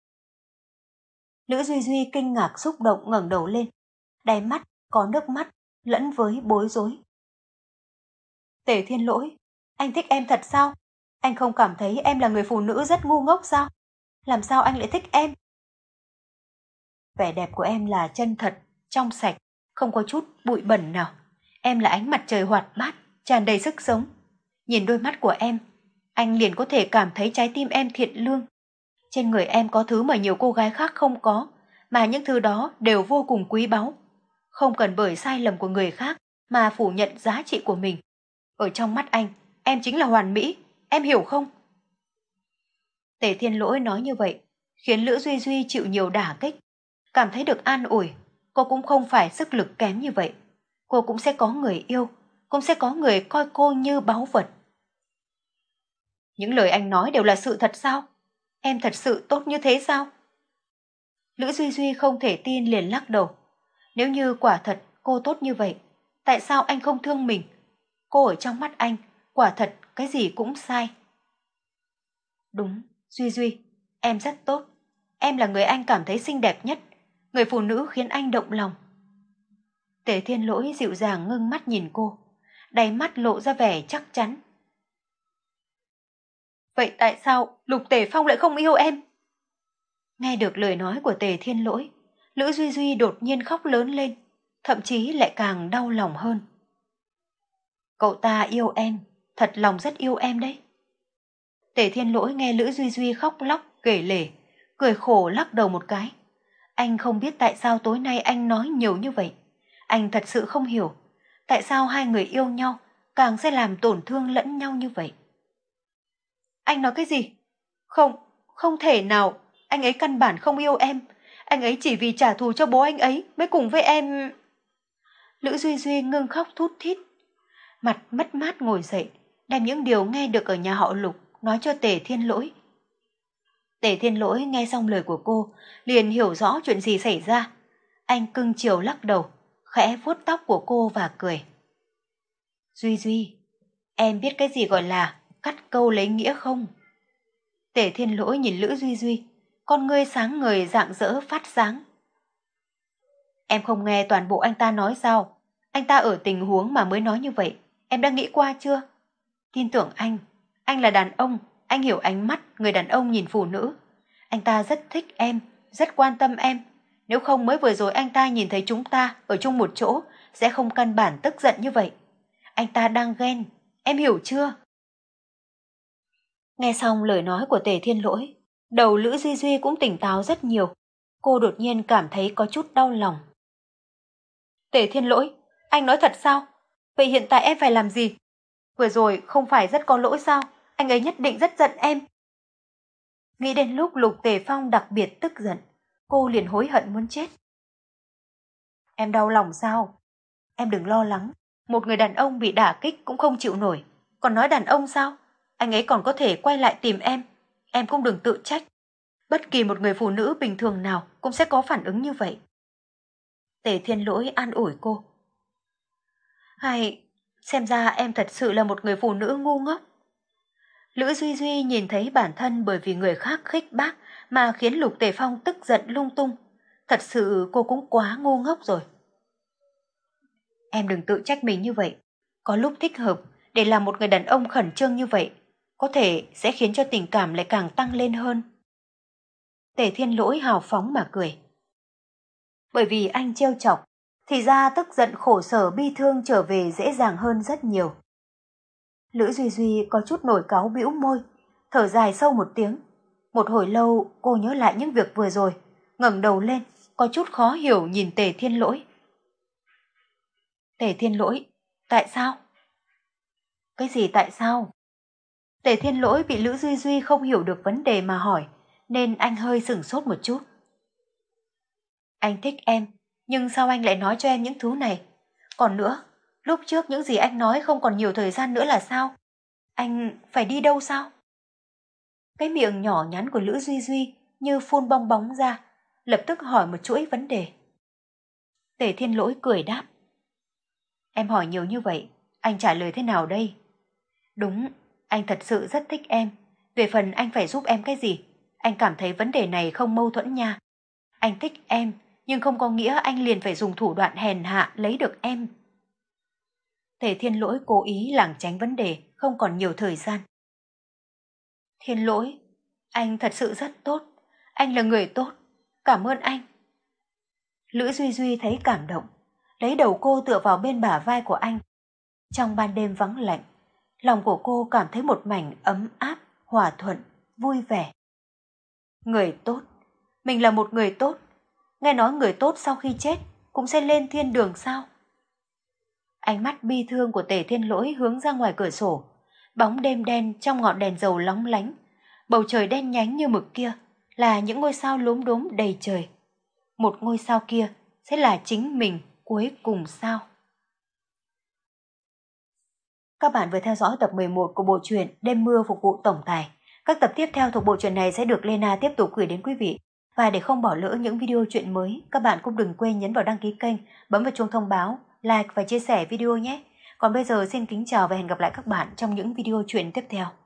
Lữ Duy Duy kinh ngạc xúc động ngẩng đầu lên, đáy mắt có nước mắt lẫn với bối rối. Tề Thiên Lỗi, anh thích em thật sao? Anh không cảm thấy em là người phụ nữ rất ngu ngốc sao? Làm sao anh lại thích em? Vẻ đẹp của em là chân thật, trong sạch, không có chút bụi bẩn nào. Em là ánh mặt trời hoạt bát, tràn đầy sức sống. Nhìn đôi mắt của em, anh liền có thể cảm thấy trái tim em thiện lương. Trên người em có thứ mà nhiều cô gái khác không có, mà những thứ đó đều vô cùng quý báu. Không cần bởi sai lầm của người khác mà phủ nhận giá trị của mình. Ở trong mắt anh, em chính là hoàn mỹ, em hiểu không? Tề Thiên Lỗi nói như vậy, khiến Lữ Duy Duy chịu nhiều đả kích. Cảm thấy được an ủi, cô cũng không phải sức lực kém như vậy. Cô cũng sẽ có người yêu, cũng sẽ có người coi cô như báu vật. Những lời anh nói đều là sự thật sao? Em thật sự tốt như thế sao? Lữ Duy Duy không thể tin liền lắc đầu. Nếu như quả thật cô tốt như vậy, tại sao anh không thương mình? Cô ở trong mắt anh, quả thật cái gì cũng sai. Đúng, Duy Duy, em rất tốt. Em là người anh cảm thấy xinh đẹp nhất, người phụ nữ khiến anh động lòng. Tề Thiên Lỗi dịu dàng ngưng mắt nhìn cô, đáy mắt lộ ra vẻ chắc chắn. Vậy tại sao Lục Tề Phong lại không yêu em? Nghe được lời nói của Tề Thiên Lỗi, Lữ Duy Duy đột nhiên khóc lớn lên, thậm chí lại càng đau lòng hơn. Cậu ta yêu em, thật lòng rất yêu em đấy. Tề Thiên Lỗi nghe Lữ Duy Duy khóc lóc, kể lể, cười khổ lắc đầu một cái. Anh không biết tại sao tối nay anh nói nhiều như vậy. Anh thật sự không hiểu, tại sao hai người yêu nhau càng sẽ làm tổn thương lẫn nhau như vậy. Anh nói cái gì? Không, không thể nào, anh ấy căn bản không yêu em. Anh ấy chỉ vì trả thù cho bố anh ấy mới cùng với em. Lữ Duy Duy ngưng khóc thút thít, mặt mất mát ngồi dậy, đem những điều nghe được ở nhà họ Lục nói cho Tề Thiên Lỗi. Tề Thiên Lỗi nghe xong lời của cô, liền hiểu rõ chuyện gì xảy ra. Anh cưng chiều lắc đầu, khẽ vuốt tóc của cô và cười. Duy Duy, em biết cái gì gọi là cắt câu lấy nghĩa không? Tề Thiên Lỗi nhìn Lữ Duy Duy, con ngươi sáng ngời rạng rỡ phát sáng. Em không nghe toàn bộ anh ta nói sao? Anh ta ở tình huống mà mới nói như vậy, em đã nghĩ qua chưa? Tin tưởng anh, anh là đàn ông, anh hiểu ánh mắt người đàn ông nhìn phụ nữ. Anh ta rất thích em, rất quan tâm em. Nếu không mới vừa rồi anh ta nhìn thấy chúng ta ở chung một chỗ, sẽ không căn bản tức giận như vậy. Anh ta đang ghen, em hiểu chưa? Nghe xong lời nói của Tề Thiên Lỗi, đầu Lữ Duy Duy cũng tỉnh táo rất nhiều. Cô đột nhiên cảm thấy có chút đau lòng. Tề Thiên Lỗi, anh nói thật sao? Vậy hiện tại em phải làm gì? Vừa rồi không phải rất có lỗi sao? Anh ấy nhất định rất giận em. Nghĩ đến lúc Lục Tề Phong đặc biệt tức giận, cô liền hối hận muốn chết. Em đau lòng sao? Em đừng lo lắng, một người đàn ông bị đả kích cũng không chịu nổi. Còn nói đàn ông sao? Anh ấy còn có thể quay lại tìm em. Em cũng đừng tự trách. Bất kỳ một người phụ nữ bình thường nào cũng sẽ có phản ứng như vậy. Tề Thiên Lỗi an ủi cô. Hay, xem ra em thật sự là một người phụ nữ ngu ngốc. Lữ Duy Duy nhìn thấy bản thân bởi vì người khác khích bác mà khiến Lục Tề Phong tức giận lung tung. Thật sự cô cũng quá ngu ngốc rồi. Em đừng tự trách mình như vậy. Có lúc thích hợp để làm một người đàn ông khẩn trương như vậy, có thể sẽ khiến cho tình cảm lại càng tăng lên hơn. Tề Thiên Lỗi hào phóng mà cười. Bởi vì anh trêu chọc, thì ra tức giận khổ sở bi thương trở về dễ dàng hơn rất nhiều. Lữ Duy Duy có chút nổi cáu bĩu môi, thở dài sâu một tiếng. Một hồi lâu cô nhớ lại những việc vừa rồi, ngẩng đầu lên, có chút khó hiểu nhìn Tề Thiên Lỗi. Tề Thiên Lỗi, tại sao? Cái gì tại sao? Tề Thiên Lỗi bị Lữ Duy Duy không hiểu được vấn đề mà hỏi, nên anh hơi sửng sốt một chút. Anh thích em, nhưng sao anh lại nói cho em những thứ này? Còn nữa, lúc trước những gì anh nói không còn nhiều thời gian nữa là sao? Anh phải đi đâu sao? Cái miệng nhỏ nhắn của Lữ Duy Duy như phun bong bóng ra, lập tức hỏi một chuỗi vấn đề. Tề Thiên Lỗi cười đáp. Em hỏi nhiều như vậy, anh trả lời thế nào đây? Đúng, anh thật sự rất thích em. Về phần anh phải giúp em cái gì, anh cảm thấy vấn đề này không mâu thuẫn nha. Anh thích em, nhưng không có nghĩa anh liền phải dùng thủ đoạn hèn hạ lấy được em. Tề Thiên Lỗi cố ý lảng tránh vấn đề, không còn nhiều thời gian. Thiên Lỗi, anh thật sự rất tốt. Anh là người tốt. Cảm ơn anh. Lữ Duy Duy thấy cảm động, lấy đầu cô tựa vào bên bả vai của anh. Trong ban đêm vắng lạnh, lòng của cô cảm thấy một mảnh ấm áp, hòa thuận, vui vẻ. Người tốt, mình là một người tốt. Nghe nói người tốt sau khi chết cũng sẽ lên thiên đường sao? Ánh mắt bi thương của Tề Thiên Lỗi hướng ra ngoài cửa sổ, bóng đêm đen trong ngọn đèn dầu lóng lánh, bầu trời đen nhánh như mực kia là những ngôi sao lốm đốm đầy trời. Một ngôi sao kia sẽ là chính mình cuối cùng sao? Các bạn vừa theo dõi tập mười một của bộ truyện Đêm mưa phục vụ tổng tài. Các tập tiếp theo thuộc bộ truyện này sẽ được Lena tiếp tục gửi đến quý vị. Và để không bỏ lỡ những video truyện mới, các bạn cũng đừng quên nhấn vào đăng ký kênh, bấm vào chuông thông báo, like và chia sẻ video nhé. Còn bây giờ xin kính chào và hẹn gặp lại các bạn trong những video truyện tiếp theo.